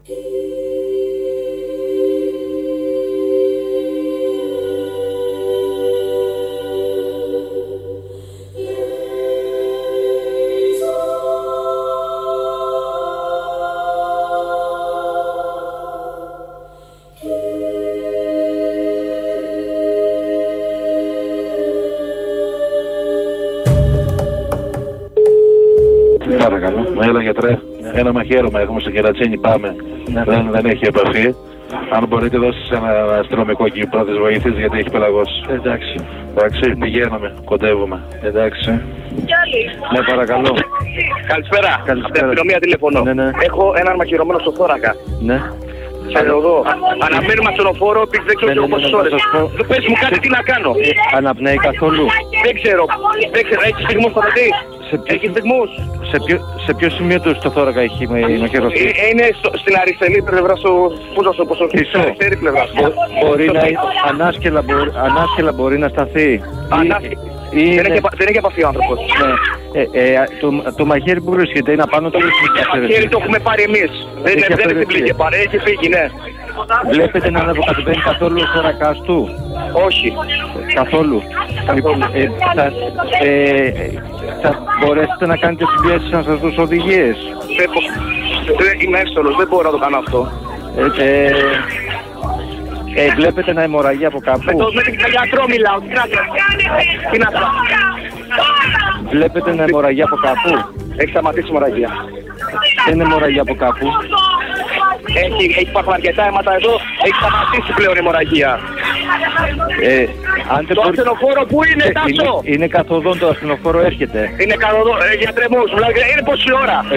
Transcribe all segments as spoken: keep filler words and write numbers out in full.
Παρακαλώ. Έλα γιατρέ. Ένα μαχαίρωμα έχουμε στο κερατσίνι, πάμε. Ναι. Δεν, δεν έχει επαφή. Αν μπορείτε δώσεις ένα αστυνομικό εκεί πρώτες βοήθειες γιατί έχει πελαγώσει. Εντάξει. Εντάξει, πηγαίνουμε, κοντεύουμε. Εντάξει. Ναι, παρακαλώ. Καλησπέρα. Καλησπέρα. Από την αστυνομία τηλεφωνώ. Ναι, ναι. Έχω έναν μαχαιρωμένο στο θώρακα. Ναι. Εδώ. Αναμένουμε ασθενοφόρο, δεν ξέρω πόσες ώρες. Πες μου κάτι τι να κάνω. Αναπνέει καθόλου. Δεν ξέρω. Δεν ξέρω. Έχει στιγμούς θα δει. Έχει στιγμούς. Σε ποιο, σε ποιο σημείο του στο θώρακα έχει μαχαιρωθεί? Ε, είναι στο, στην αριστερή πλευρά στο. Πού θα σου πω, στην αριστερή πλευρά. Μπορεί να ανάσκελα, μπορεί, ανάσκελα μπορεί να σταθεί. Ή, δεν, είναι... έχει, δεν έχει επαφή ο άνθρωπος. Ναι. Ε, ε, το, το μαχαίρι που βρίσκεται είναι απάνω του. Το μαχαίρι το έχουμε πάρει εμείς. Δεν είναι δεν πλήγε πάρει, έχει φύγει, ναι. Βλέπετε να ανεβοκατεβαίνει καθόλου ο θώρακας του? Όχι. Καθόλου. Λοιπόν, ε, θα, ε, θα μπορέσετε να κάνετε συμπιέσεις να σας δώσω οδηγίες? Δεν, δεν είμαι εύστολος, δεν μπορώ να το κάνω αυτό. Ε, ε, ε, βλέπετε να αιμορραγεί από κάπου? Με, το, με την γιατρό μιλάω, τι να κάνω. Βλέπετε να αιμορραγεί από κάπου? Έχει σταματήσει η αιμορραγία. Δεν είναι αιμορραγία από κάπου. Έχει, έχει υπάρχουν αρκετά αίματα εδώ, έχει σταματήσει πλέον η αιμορραγία. Ε, αν το μπορεί... ασθενοφόρο που είναι, ε, Τάσο! Είναι, είναι καθοδόν, το ασθενοφόρο έρχεται. Είναι καθοδόν, ε, γιατρέ μου, είναι πόση ώρα. Ε,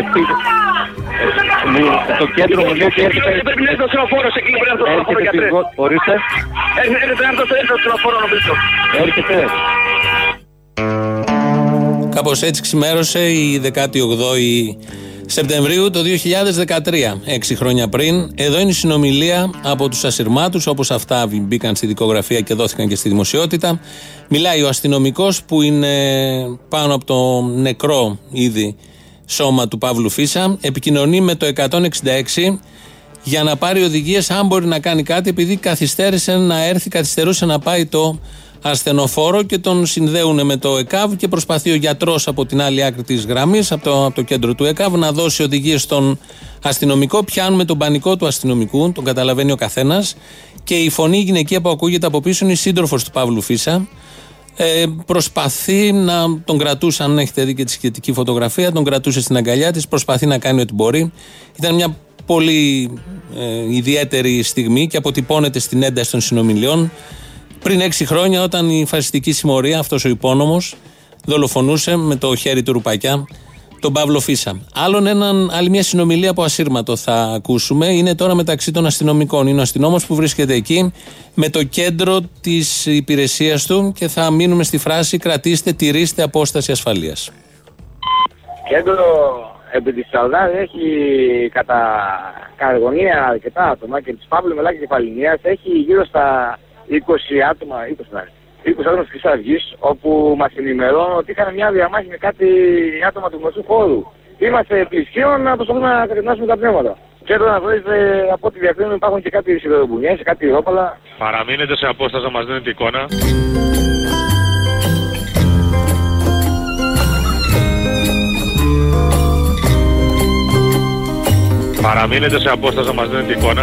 ε, το κέντρο μου λέει ότι έρχεται... Πρέπει να έρθει το ασθενοφόρο, σε εκείνη πρέπει να έρθει το ασθενοφόρο, γιατρέ. Ορίστε. Έρχεται να έρθει το ασθενοφόρο, νομίζω. Έρχεται. Κάπως έτσι ξημέρωσε η δεκάτη όγδοη Σεπτεμβρίου το δύο χιλιάδες δεκατρία, έξι χρόνια πριν. Εδώ είναι η συνομιλία από τους ασυρμάτους, όπως αυτά μπήκαν στη δικογραφία και δόθηκαν και στη δημοσιότητα. Μιλάει ο αστυνομικός που είναι πάνω από το νεκρό ήδη σώμα του Παύλου Φίσα. Επικοινωνεί με το εκατόν εξήντα έξι για να πάρει οδηγίες αν μπορεί να κάνει κάτι, επειδή καθυστέρησε να έρθει, καθυστερούσε να πάει το ασθενοφόρο και τον συνδέουν με το ΕΚΑΒ και προσπαθεί ο γιατρός από την άλλη άκρη της γραμμής, από το, από το κέντρο του ΕΚΑΒ, να δώσει οδηγίες στον αστυνομικό. Πιάνουμε τον πανικό του αστυνομικού, τον καταλαβαίνει ο καθένας, και η φωνή γυναικεία που ακούγεται από πίσω είναι η σύντροφος του Παύλου Φίσα. Ε, προσπαθεί να τον κρατούσε, αν έχετε δει και τη σχετική φωτογραφία, τον κρατούσε στην αγκαλιά της, προσπαθεί να κάνει ό,τι μπορεί. Ήταν μια πολύ ε, ιδιαίτερη στιγμή και αποτυπώνεται στην ένταση των συνομιλιών. Πριν έξι χρόνια, όταν η φασιστική συμμορία, αυτός ο υπόνομος, δολοφονούσε με το χέρι του ρουπακιά τον Παύλο Φίσα. Άλλον έναν, άλλη μια συνομιλία από ασύρματο θα ακούσουμε. Είναι τώρα μεταξύ των αστυνομικών. Είναι ο αστυνόμος που βρίσκεται εκεί με το κέντρο της υπηρεσίας του και θα μείνουμε στη φράση «Κρατήστε, τηρήστε απόσταση ασφαλείας». Κέντρο επί της Σαουδάδη έχει κατά καταγωνία αρκετά άτομα και της Παύλου Μελάκη Κεφαλινίας έχει γύρω στα είκοσι άτομα, είκοσι, είκοσι άτομα της Χρυσής Αυγής, όπου μας ενημερώνουν ότι είχαν μια διαμάχη με κάτι άτομα του γνωστού χώρου. Είμαστε πλησίων να προσπαθούμε να κατευνάσουμε τα πνεύματα. Και εδώ να βρείτε, από ό,τι διακρίνουν, υπάρχουν και κάτι σιδερομπουνιές, κάτι ρόπαλα. Παραμείνετε σε απόσταση να μας δίνετε εικόνα. Παραμείνετε σε απόσταση να μας δίνετε εικόνα.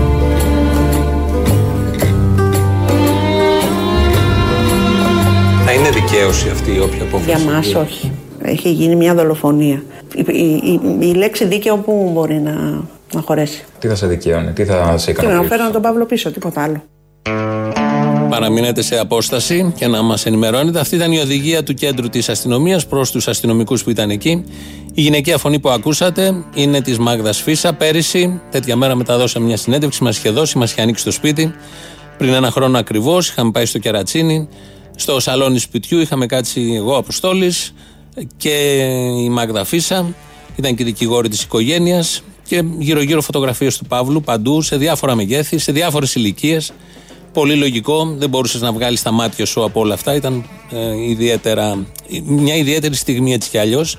Θα είναι δικαίωση αυτή η όποια απόφαση? Για μας όχι. Έχει γίνει μια δολοφονία. Η, η, η, η λέξη δίκαιο που μπορεί να, να χωρέσει. Τι θα σε δικαίωνε, τι θα σε ικανοποιήσει? Τι να φέρω τον Παύλο πίσω, τίποτα άλλο. Παραμείνετε σε απόσταση και να μας ενημερώνετε. Αυτή ήταν η οδηγία του κέντρου της αστυνομίας προς τους αστυνομικούς που ήταν εκεί. Η γυναικεία φωνή που ακούσατε είναι της Μάγδας Φίσα. Πέρυσι, τέτοια μέρα μεταδώσαμε μια συνέντευξη, μας είχε δώσει, μας είχε ανοίξει το σπίτι. Πριν ένα χρόνο ακριβώς, είχαμε πάει στο Κερατσίνι. Στο σαλόνι σπιτιού είχαμε κάτσει εγώ, Αποστόλης, και η Μάγδα Φίσα, ήταν και δικηγόρη της οικογένειας, και γύρω-γύρω φωτογραφίες του Παύλου παντού, σε διάφορα μεγέθη, σε διάφορες ηλικίες. Πολύ λογικό, δεν μπορούσες να βγάλεις τα μάτια σου από όλα αυτά. Ήταν ε, ιδιαίτερα, μια ιδιαίτερη στιγμή έτσι κι αλλιώς.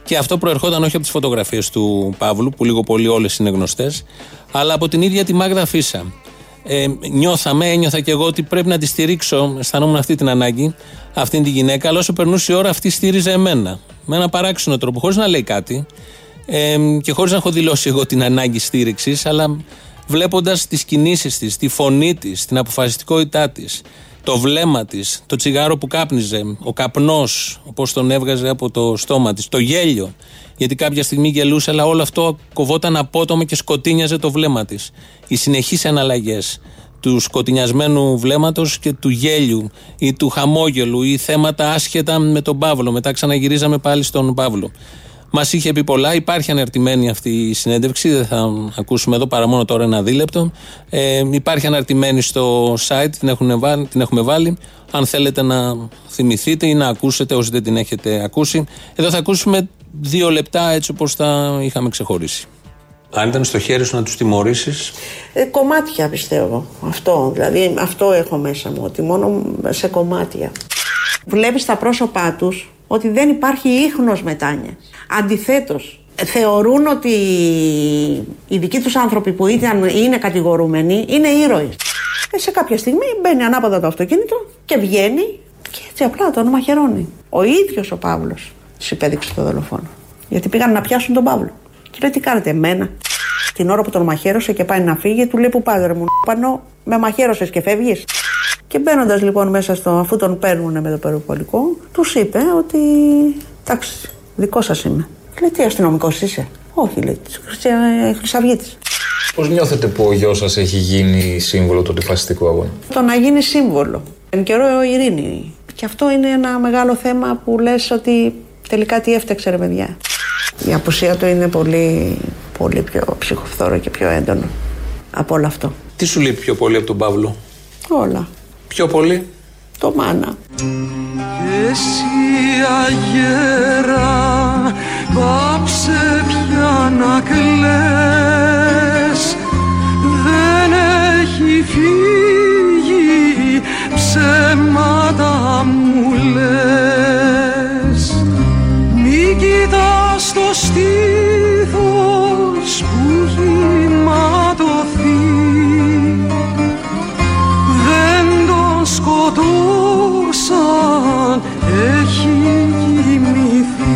Και αυτό προερχόταν όχι από τις φωτογραφίες του Παύλου, που λίγο πολύ όλες είναι γνωστές, αλλά από την ίδια τη Μάγδα Φίσα. Ε, νιώθαμε, ένιωθα και εγώ ότι πρέπει να τη στηρίξω, αισθανόμουν αυτή την ανάγκη, αυτήν τη γυναίκα, αλλά όσο περνούσε η ώρα αυτή στήριζε εμένα. Με ένα παράξενο τρόπο, χωρίς να λέει κάτι ε, και χωρίς να έχω δηλώσει εγώ την ανάγκη στήριξης, αλλά βλέποντας τις κινήσεις της, τη φωνή της, την αποφασιστικότητά της, το βλέμμα της, το τσιγάρο που κάπνιζε, ο καπνός, όπως τον έβγαζε από το στόμα της, το γέλιο, γιατί κάποια στιγμή γελούσε, αλλά όλο αυτό κοβόταν απότομα και σκοτίνιαζε το βλέμμα της. Οι συνεχείς εναλλαγές του σκοτεινιασμένου βλέμματος και του γέλιου ή του χαμόγελου ή θέματα άσχετα με τον Παύλο. Μετά ξαναγυρίζαμε πάλι στον Παύλο. Μας είχε πει πολλά, υπάρχει αναρτημένη αυτή η συνέντευξη, δεν θα ακούσουμε εδώ παρά μόνο τώρα ένα δίλεπτο. Ε, υπάρχει αναρτημένη στο site, την, έχουν βάλει, την έχουμε βάλει. Αν θέλετε να θυμηθείτε ή να ακούσετε όσοι δεν την έχετε ακούσει. Εδώ θα ακούσουμε δύο λεπτά έτσι όπως τα είχαμε ξεχωρίσει. Αν ήταν στο χέρι σου να τους τιμωρήσεις. Ε, κομμάτια πιστεύω. Αυτό, δηλαδή αυτό έχω μέσα μου, ότι μόνο σε κομμάτια. Βλέπεις στα πρόσωπά τους ότι δεν υπάρχει ίχνος μετάνοιας. Αντιθέτως, θεωρούν ότι οι δικοί τους άνθρωποι που ήταν, είναι κατηγορούμενοι είναι ήρωες. Και σε κάποια στιγμή μπαίνει ανάποδα το αυτοκίνητο και βγαίνει και έτσι απλά τον μαχαιρώνει. Ο ίδιος ο Παύλος τους υπέδειξε το δολοφόνο. Γιατί πήγαν να πιάσουν τον Παύλο. Και λέει, τι κάνετε, εμένα? Την ώρα που τον μαχαίρωσε και πάει να φύγει, του λέει, που πάτε ρε μου πανώ, με μαχαίρωσες και φεύγεις? Και μπαίνοντας λοιπόν μέσα στο, αφού τον παίρνουν με το περιπολικό, τους είπε ότι εντάξει, δικό σας είμαι. Λέει, τι αστυνομικός είσαι? Όχι, λέει, της Χρυσαυγίτης. Πώς νιώθετε που ο γιος σας έχει γίνει σύμβολο του αντιφασιστικού αγώνα? Το να γίνει σύμβολο. Εν καιρό ειρήνη. Και αυτό είναι ένα μεγάλο θέμα που λες ότι τελικά τι έφταξε ρε παιδιά. Η απουσία του είναι πολύ, πολύ πιο ψυχοφθόρο και πιο έντονο από όλο αυτό. Τι σου λείπει πιο πολύ από τον Παύλο? Όλα. Πιο πολύ? Το μάνα. Και εσύ αγέρα πάψε πια να κλαις, δεν έχει φύγει, ψέματα μου λες. Μη κοιτάς το στήθος που έχει ματωθεί, δεν τον σκοτώσαν, έχει κοιμηθεί.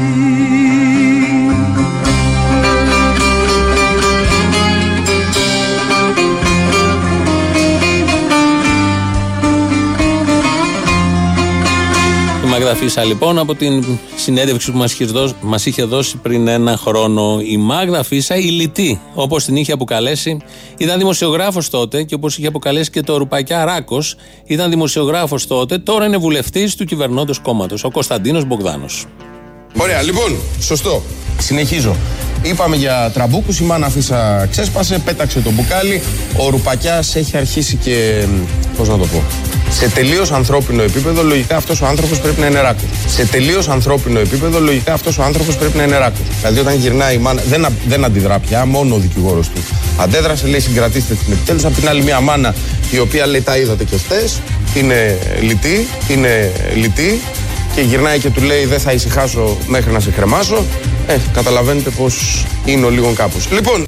Η Μάγδα Φίσα λοιπόν, από την συνέντευξη που μας είχε, δώσει, μας είχε δώσει πριν ένα χρόνο. Η Μάγδα Φίσα, η λυτή, όπως την είχε αποκαλέσει, ήταν δημοσιογράφος τότε και όπως είχε αποκαλέσει και το Ρουπακιά Ράκος, ήταν δημοσιογράφος τότε, τώρα είναι βουλευτής του κυβερνώντος κόμματος, ο Κωνσταντίνος Μπογδάνος. Ωραία, λοιπόν, σωστό. Συνεχίζω. Είπαμε για τραμπούκους, η Μάνα Φίσα ξέσπασε, πέταξε το μπουκάλι, ο Ρουπακιάς έχει αρχίσει και, πώς να το πω, σε τελείως ανθρώπινο επίπεδο, λογικά αυτός ο άνθρωπος πρέπει να είναι Ράκος. Σε τελείως ανθρώπινο επίπεδο, λογικά αυτός ο άνθρωπος πρέπει να είναι Ράκος. Δηλαδή, όταν γυρνάει η Μάνα, δεν, δεν αντιδρά πια, μόνο ο δικηγόρος του αντέδρασε, λέει συγκρατήστε την επιτέλους. Απ' την άλλη, μια μάνα η οποία λέει τα είδατε και χτες, είναι λυτή, είναι λυτή και γυρνάει και του λέει δεν θα ησυχάσω μέχρι να σε κρεμάσω. Ε, καταλαβαίνετε πως είναι ο λίγον κάπως. Λοιπόν.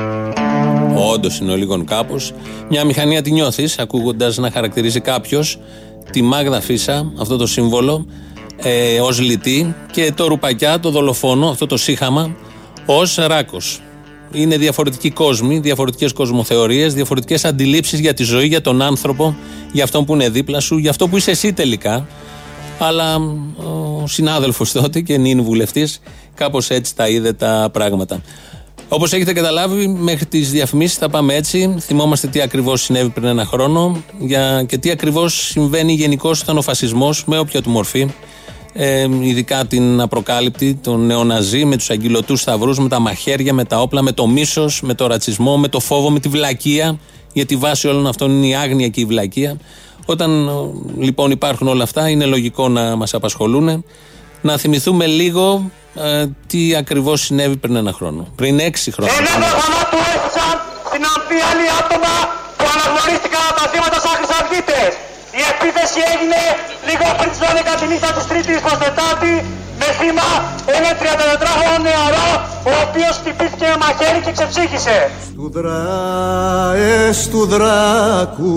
Όντως είναι ο λίγον κάπως. Μια μηχανία τη νιώθεις ακούγοντας να χαρακτηρίζει κάποιος τη Μάγδα Φίσα, αυτό το σύμβολο, ε, ως λυτή, και το Ρουπακιά, το δολοφόνο, αυτό το σύχαμα, ως Ράκος. Είναι διαφορετικοί κόσμοι, διαφορετικές κοσμοθεωρίες, διαφορετικές αντιλήψεις για τη ζωή, για τον άνθρωπο, για αυτόν που είναι δίπλα σου, για αυτό που είσαι εσύ τελικά. Αλλά ο συνάδελφος τότε και νυν βουλευτής κάπως έτσι τα είδε τα πράγματα. Όπως έχετε καταλάβει, μέχρι τις διαφημίσεις θα πάμε έτσι. Θυμόμαστε τι ακριβώς συνέβη πριν ένα χρόνο για, και τι ακριβώς συμβαίνει γενικώς όταν ο φασισμός, με όποια του μορφή, ε, ειδικά την απροκάλυπτη, τον νεοναζί, με τους αγγυλωτούς σταυρούς, με τα μαχαίρια, με τα όπλα, με το μίσος, με το ρατσισμό, με το φόβο, με τη βλακεία, γιατί η βάση όλων αυτών είναι η άγνοια και η βλακεία. Όταν λοιπόν υπάρχουν όλα αυτά, είναι λογικό να μας απασχολούν. Να θυμηθούμε λίγο ε, τι ακριβώς συνέβη πριν ένα χρόνο. Πριν έξι χρόνια. Εννέα θανάτου έφτασαν στην Αμφίαλη άτομα που αναγνωρίστηκαν από τα θύματα σαν Χρυσαυγίτες. Η επίθεση έγινε λίγο πριν τις δώδεκα τη νύχτα της Τρίτης προς Τετάρτη με θύμα ένα τριαντατετράχρονο νεαρό, ο οποίος χτυπήθηκε με μαχαίρι και ξεψύχησε. Στου δράε του δράκου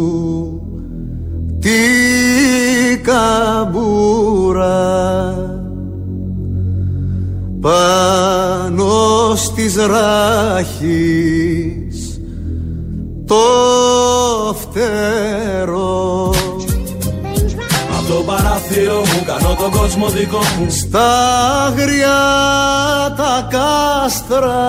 τη καμπούρα πάνω στις ράχης το φτερό. Απ' το παράθυρο μου κάνω τον κόσμο δικό μου. Στα αγριά τα κάστρα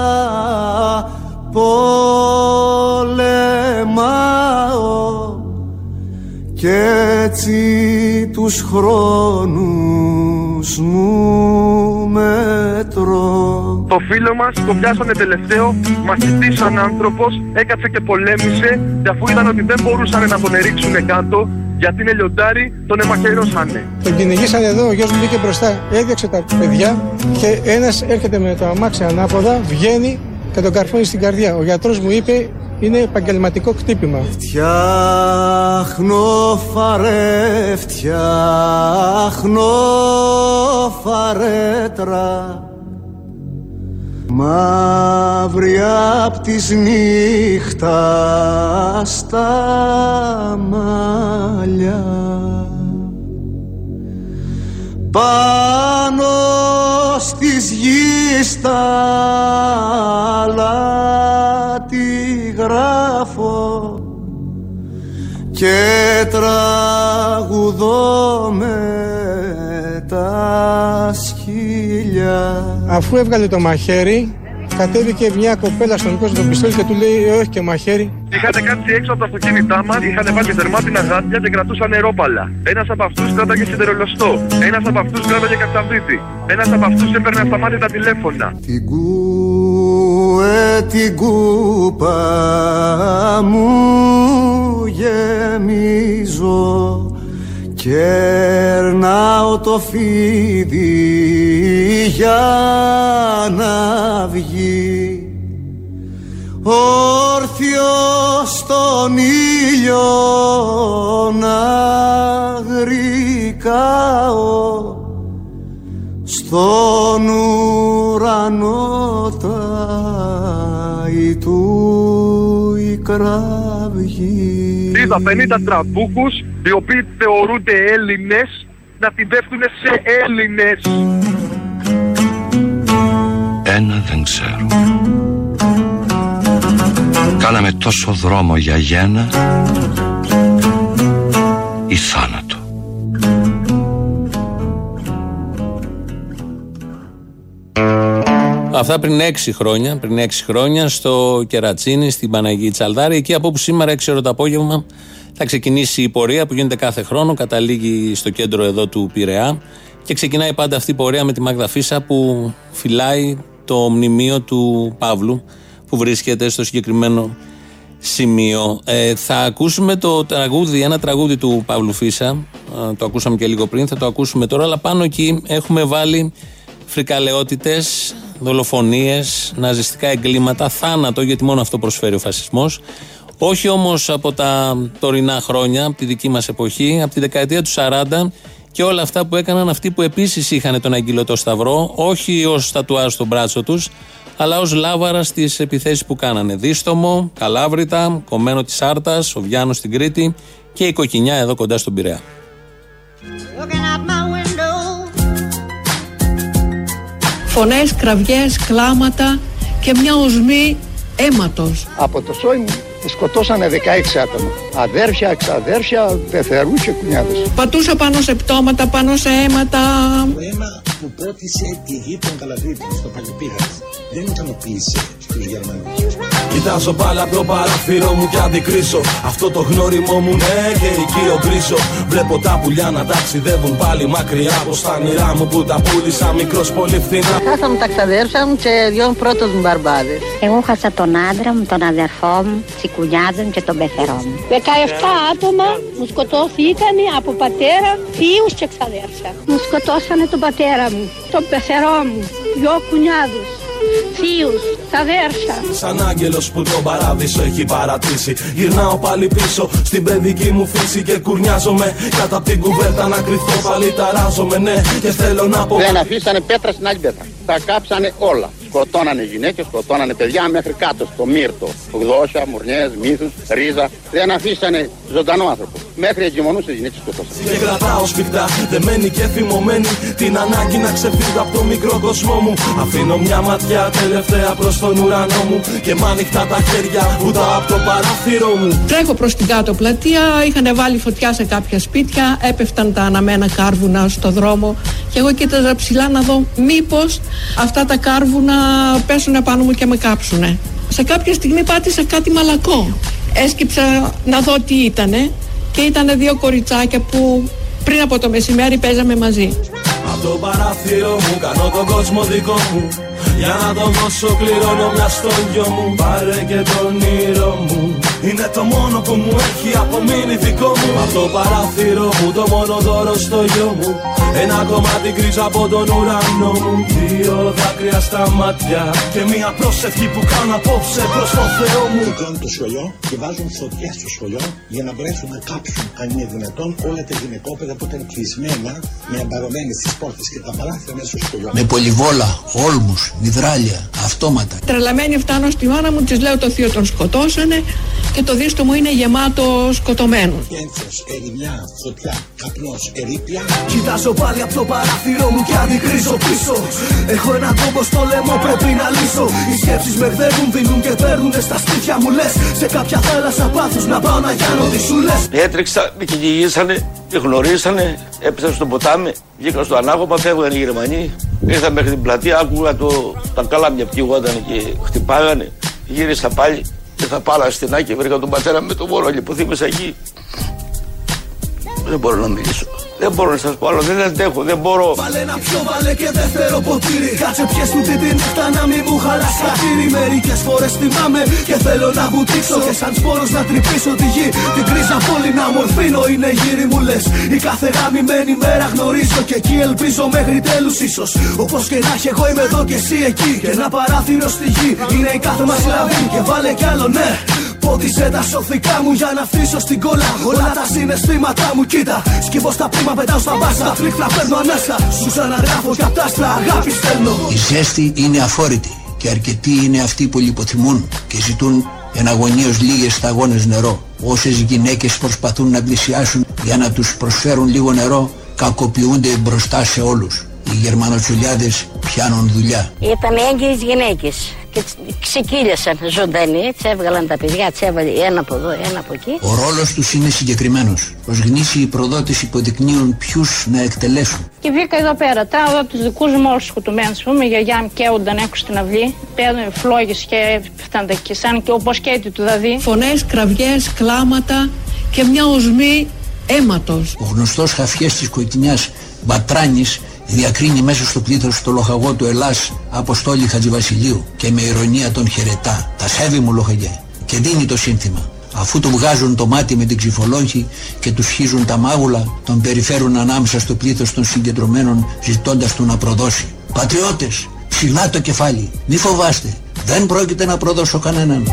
πολεμάω κι έτσι τους χρόνους μου μετρώ. Το φίλο μας το πιάσανε τελευταίο, μαθητής σαν άνθρωπος, έκατσε και πολέμησε και αφού είδαν ότι δεν μπορούσαν να τον ερίξουν κάτω γιατί είναι λιοντάρι, τον εμαχαιρώσανε. Τον κυνηγήσανε εδώ, ο γιος μου μπήκε μπροστά, έδιωξε τα παιδιά και ένας έρχεται με το αμάξι ανάποδα, βγαίνει και τον καρφώνει στην καρδιά. Ο γιατρός μου είπε είναι επαγγελματικό χτύπημα. Φτιάχνω φαρέ, φτιάχνω φαρέτρα μαύρη απ' της νύχτας τα μαλλιά πάνω στις γης τα αλάτι γράφω και τραγουδώ με τα σκυλιά. Αφού έβγαλε το μαχαίρι, κατέβηκε μια κοπέλα στον κόσμο το πιστόλι και του λέει όχι και μαχαίρι. Είχαν κάτσει έξω από τα αυτοκίνητά μας, είχαν βάλει δερμάτινα γάντια και κρατούσαν νερόπαλα. Ένας από αυτούς κράταγε σιδερολοστό, ένας από αυτούς κράταγε καψαβίδι, ένας από αυτούς έπαιρνε ασταμάτητα τηλέφωνα. Την κούε την κούπα μου γεμίζω κερνάω το φίδι για να βγει όρθιο στον ήλιο να γρικάω στον ουρανό τάι του η κραυγή. Είδα πενήντα τραμπούκους οι οποίοι θεωρούνται Έλληνες να την πέφτουνε σε Έλληνες. Ένα δεν ξέρω. Κάναμε τόσο δρόμο για γένα ή θάνατο. Αυτά πριν έξι χρόνια, πριν έξι χρόνια στο Κερατσίνι, στην Παναγία Τσαλδάρη, εκεί από όπου σήμερα έξι ώρα το απόγευμα θα ξεκινήσει η πορεία που γίνεται κάθε χρόνο, καταλήγει στο κέντρο εδώ του Πειραιά και ξεκινάει πάντα αυτή η πορεία με τη Μάγδα Φίσα που φυλάει το μνημείο του Παύλου που βρίσκεται στο συγκεκριμένο σημείο. Ε, θα ακούσουμε το τραγούδι, ένα τραγούδι του Παύλου Φίσα, ε, το ακούσαμε και λίγο πριν, θα το ακούσουμε τώρα, αλλά πάνω εκεί έχουμε βάλει φρικαλαιότητες, δολοφονίες, ναζιστικά εγκλήματα, θάνατο, γιατί μόνο αυτό προσφέρει ο φασισμός. Όχι όμως από τα τωρινά χρόνια, από τη δική μας εποχή, από τη δεκαετία του σαράντα και όλα αυτά που έκαναν αυτοί που επίσης είχαν τον αγγυλωτό σταυρό, όχι ως τατουάζ στο μπράτσο τους, αλλά ως λάβαρα στις επιθέσεις που κάνανε. Δίστομο, Καλάβρητα, Κομμένο της Άρτας, ο Βιάνος στην Κρήτη και η Κοκκινιά εδώ κοντά στον Πειραιά. Φωνές, κραυγές, κλάματα και μια οσμή αίματος. Από το σόι μου σκοτώσανε δεκαέξι άτομα. Αδέρφια, εξαδέρφια, πεθερούς και κουνιάδες. Πατούσα πάνω σε πτώματα, πάνω σε αίματα. Το αίμα που πότισε τη γη των Καλαβρίτων στο Παλαιπήγας δεν ικανοποίησε στους Γερμανούς. Κοιτάζω πάλι από το παράθυρο μου κι αντικρίσω αυτό το γνώριμο μου, ναι, και οικείο γκρίσω. Βλέπω τα πουλιά να ταξιδεύουν πάλι μακριά από στα όνειρά μου που τα πούλησα μικρός πολύ φθηνά. Χάσαμε τα ξαδέρφια μου και δυο πρώτους μου μπαρμπάδες. Εγώ χάσα τον άντρα μου, τον αδερφό μου, τσικουνιάδε μου και τον πεθερό μου. δεκαεπτά άτομα μου σκοτώθηκαν από πατέρα, φίλους και ξαδέρφια. Μου σκοτώσανε τον πατέρα μου, τον πεθερό μου, δυο κουνιάδους. Θείους, αδέρφια. Σαν άγγελος που τον παράδεισο έχει παρατήσει, γυρνάω πάλι πίσω στην παιδική μου φύση και κουρνιάζομαι κάτω απ' την κουβέρτα να κρυφτώ. Πάλι ταράζομαι, ναι, και θέλω να πω. Δεν αφήσανε πέτρα στην άλλη πέτρα. Τα κάψανε όλα. Σκοτώνανε γυναίκες, σκοτώνανε παιδιά μέχρι κάτω στο μύρτο. Γδόσια, μουρνιές, μύθους, ρίζα. Δεν αφήσανε ζωντανό άνθρωπο. Μέχρι εγκυμονούσες γυναίκες σκοτώσανε. Και κρατάω σφιχτά, δεμένη και θυμωμένη, την ανάγκη να ξεφύγω από το μικρό κόσμο μου. Αφήνω μια ματιά τελευταία προς τον ουρανό μου και μ' ανοιχτά τα χέρια βουδά από το παράθυρο μου. Τρέχω προς την κάτω πλατεία, είχαν βάλει φωτιά σε κάποια σπίτια, έπεφταν τα αναμένα κάρβουνα στο δρόμο και εγώ κοίταζα ψηλά να δω μήπως αυτά τα κάρβουνα πέσουν πάνω μου και με κάψουνε. Σε κάποια στιγμή πάτησα κάτι μαλακό. Έσκυψα να δω τι ήτανε και ήτανε δύο κοριτσάκια που πριν από το μεσημέρι παίζαμε μαζί. Από το παράθυρο μου κάνω τον κόσμο δικό μου, για να τον δώσω κληρώνω μια στο γιο μου. Πάρε και τον όνειρο μου, είναι το μόνο που μου έχει απομείνει δικό μου. Από το παράθυρο μου το μόνο δώρο στο γιο μου, ένα κομμάτι γκρίζ από τον ουρανό μου. Δύο δάκρυα στα μάτια και μια πρόσευχη που κάνω απόψε προς τον Θεό μου. Κλείνουν το σχολείο και βάζουν φωτιά στο σχολείο για να μπορέσουν να κάψουν, αν είναι δυνατόν, όλα τα γυναικόπαιδα που ήταν κλεισμένα με αμπαρωμένες τις πόρτες και τα παράθυρα μέσα στο σχολείο. Με πολυβόλα, όλμους, υδράλια, αυτόματα. Τρελαμένη φτάνω στη μάνα μου, της λέω το θείο τον σκοτώσανε και το δίστο μου είναι γεμάτο σκοτωμένους. Πένθος, ερημιά, φωτιά, καπνός, ερείπια. Κοιτάζω πάλι από το παράθυρο μου και αντικρίζω πίσω. Έχω έναν κόμπο στο λαιμό, πρέπει να λύσω. Οι σκέψεις με γδέρνουν, δίνουν και παίρνουνε στα στήθια μου. Λες σε κάποια θάλασσα πάθους να πάω να γιάνω τι σου λες. Έτρεξα, με κυνηγήσανε, με γνωρίσανε, έπεσαν στο ποτάμι, βγήκα στο ανάγωμα, φεύγανε οι Γερμανοί. Ήρθα μέχρι την πλατεία, άκουγα το, τα καλάμια πηγόταν και χτυπάγανε. Γύρισα πάλι και θα πάρω στην άκρη, βρήκα τον πατέρα με το μωρό, λιποθύμησα εκεί. Δεν μπορώ να μιλήσω. Δεν μπορώ να σας πω άλλο, δεν αντέχω, δεν μπορώ. Βάλε ένα πιο, βάλε και δεύτερο ποτήρι. Κάτσε πιες του τη νύχτα να μην μου χαλάς χατήρι. Μερικές φορές θυμάμαι και θέλω να βουτήξω και σαν σπόρος να τρυπήσω τη γη. Την κρίζα πόλη να μορφύνω, είναι γύρι μου λες. Η κάθε γαμημένη μέρα γνωρίζω και εκεί ελπίζω μέχρι τέλους ίσως. Όπως και να έχει εγώ είμαι εδώ και εσύ εκεί. Και ένα παράθυρο στη γη είναι η κάθε μας λαβή. Και βάλε κι άλλο ναι. Πότισε τα σωθικά μου για να φτύσω στην κόλλα. Όλα τα συναισθήματά μου κοίτα. Σκύβω στα πρίμα, πετάω στα μπάστα. Φλίχτρα παίρνω ανάστα. Σου ξαναγράφω κι απ' τα άστρα αγάπη στέλνω. Η ζέστη είναι αφόρητη και αρκετοί είναι αυτοί που λιποθυμούν και ζητούν εναγωνίως λίγες σταγόνες νερό. Όσες γυναίκες προσπαθούν να πλησιάσουν για να τους προσφέρουν λίγο νερό, κακοποιούνται μπροστά σε όλους. Οι Γερμανοτσουλιάδες πιάνουν δουλειά. Ήταν έγκυες γυναίκες και ξεκύλιασαν ζωντανοί, τις έβγαλαν τα παιδιά, τις έβαλε ένα από εδώ, ένα από εκεί. Ο ρόλος τους είναι συγκεκριμένος. Ως γνήσιοι προδότες υποδεικνύουν ποιους να εκτελέσουν. Και βγήκα εδώ πέρα, τα εδώ τους δικούς μου όλους σκοτωμένους, πούμε, η γιαγιά μου καίονταν έξω στην αυλή, παίρνουν φλόγες και φτάνουν εκεί, σαν και όπως και του δαδί. Φωνές, κραυγές, κλάματα και μια οσμή αίματος. Ο γνωστός χαφιές της Κοητινιάς Μπατράνης διακρίνει μέσα στο πλήθος το λοχαγό του Ελλάς Αποστόλη Χατζηβασιλείου και με ηρωνία τον χαιρετά. Τα σέβη μου λοχαγέ, και δίνει το σύνθημα. Αφού του βγάζουν το μάτι με την ξυφολόγχη και του σχίζουν τα μάγουλα, τον περιφέρουν ανάμεσα στο πλήθος των συγκεντρωμένων ζητώντας του να προδώσει. Πατριώτες, ψηλά το κεφάλι, μη φοβάστε, δεν πρόκειται να προδώσω κανέναν.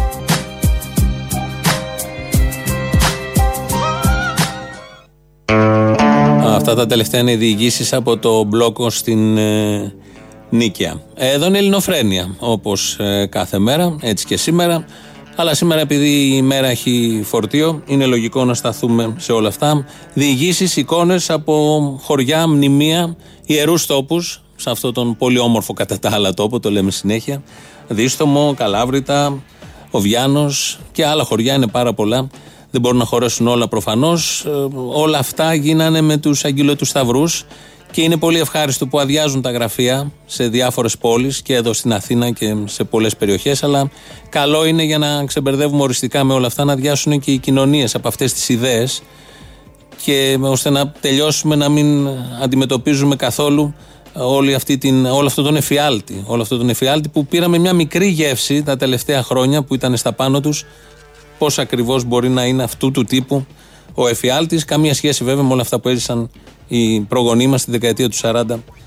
Αυτά τα τελευταία είναι οι διηγήσεις από το μπλόκο στην ε, Νίκαια. Εδώ είναι Ελληνοφρένεια, όπως ε, κάθε μέρα, έτσι και σήμερα. Αλλά σήμερα, επειδή η μέρα έχει φορτίο, είναι λογικό να σταθούμε σε όλα αυτά. Διηγήσεις, εικόνες από χωριά, μνημεία, ιερούς τόπους, σε αυτόν τον πολύ όμορφο κατά τα άλλα τόπο, το λέμε συνέχεια. Δίστομο, Καλάβρητα, Οβιάνος και άλλα χωριά, είναι πάρα πολλά. Δεν μπορούν να χωρέσουν όλα προφανώς. Όλα αυτά γίνανε με τους αγγειλωτούς σταυρούς και είναι πολύ ευχάριστο που αδειάζουν τα γραφεία σε διάφορες πόλεις και εδώ στην Αθήνα και σε πολλές περιοχές. Αλλά καλό είναι, για να ξεμπερδεύουμε οριστικά με όλα αυτά, να αδειάσουν και οι κοινωνίες από αυτές τις ιδέες, και ώστε να τελειώσουμε να μην αντιμετωπίζουμε καθόλου όλη αυτή την, όλο αυτό τον εφιάλτη. Όλο αυτό τον εφιάλτη που πήραμε μια μικρή γεύση τα τελευταία χρόνια που ήταν στα πάνω τους. Πώς ακριβώς μπορεί να είναι αυτού του τύπου ο εφιάλτης. Καμία σχέση βέβαια με όλα αυτά που έζησαν οι προγονείς μας στη δεκαετία του σαράντα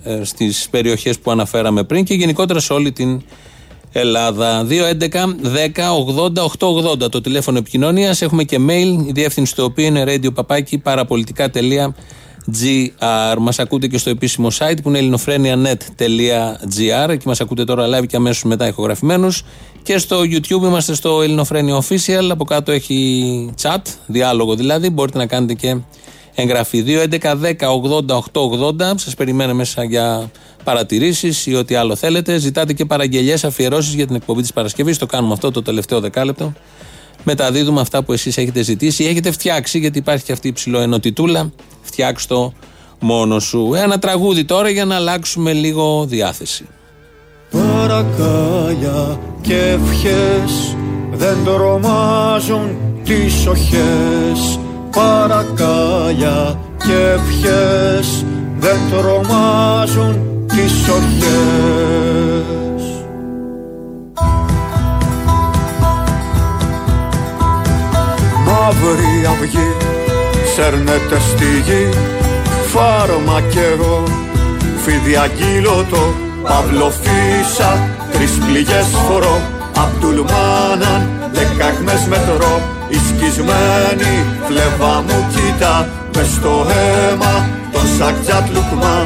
ε, στις περιοχές που αναφέραμε πριν και γενικότερα σε όλη την Ελλάδα. δύο έντεκα δέκα ογδόντα οκτακόσια ογδόντα το τηλέφωνο επικοινωνίας. Έχουμε και mail, η διεύθυνση του οποίου είναι radio παπάκι παραπολιτικά τελεία τζι άρ. Μας ακούτε και στο επίσημο site που είναι ελληνοφρένια τελεία νετ τελεία τζι άρ. Εκεί μας ακούτε τώρα live και αμέσως μετά ηχογραφημένους. Και στο YouTube είμαστε στο Ελληνοφρένια Official. Από κάτω έχει chat, διάλογο δηλαδή. Μπορείτε να κάνετε και εγγραφή. δύο έντεκα δέκα ογδόντα οκτακόσια ογδόντα. Σας περιμένω μέσα για παρατηρήσεις ή ό,τι άλλο θέλετε. Ζητάτε και παραγγελιές, αφιερώσεις για την εκπομπή της Παρασκευής. Το κάνουμε αυτό το τελευταίο δεκάλεπτο. Μεταδίδουμε αυτά που εσείς έχετε ζητήσει ή έχετε φτιάξει, γιατί υπάρχει και αυτή η ψηλοενωτητούλα. Φτιάξ' το μόνο σου. Ένα τραγούδι τώρα για να αλλάξουμε λίγο διάθεση. Παρακάλια και ευχές δεν τρομάζουν τις οχές. Παρακάλια και ευχές δεν τρομάζουν τις οχές. Μαύρη αυγή σέρνεται στη γη, φάρμακερο, φιδιαγγείλωτο, παυλοφύσα, τρεις πληγές φορώ, Αμπτουλμάναν, δεκαγμές μετρώ, η σκισμένη φλεβά μου κοίτα, μες στο αίμα τον Σακτζάτ Λουκμάν.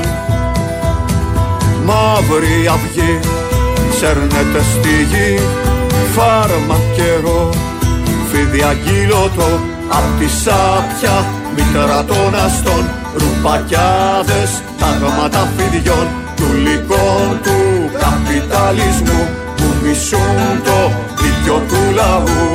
Μαύρη αυγή σέρνεται στη γη, φάρμακερο, φιδιαγγείλωτο, απ' τη σάπια μητέρα των αστών, ρουπακιάδες, τάγματα φιδιών, του λυκών του καπιταλισμού, που μισούν το δίκιο του λαού.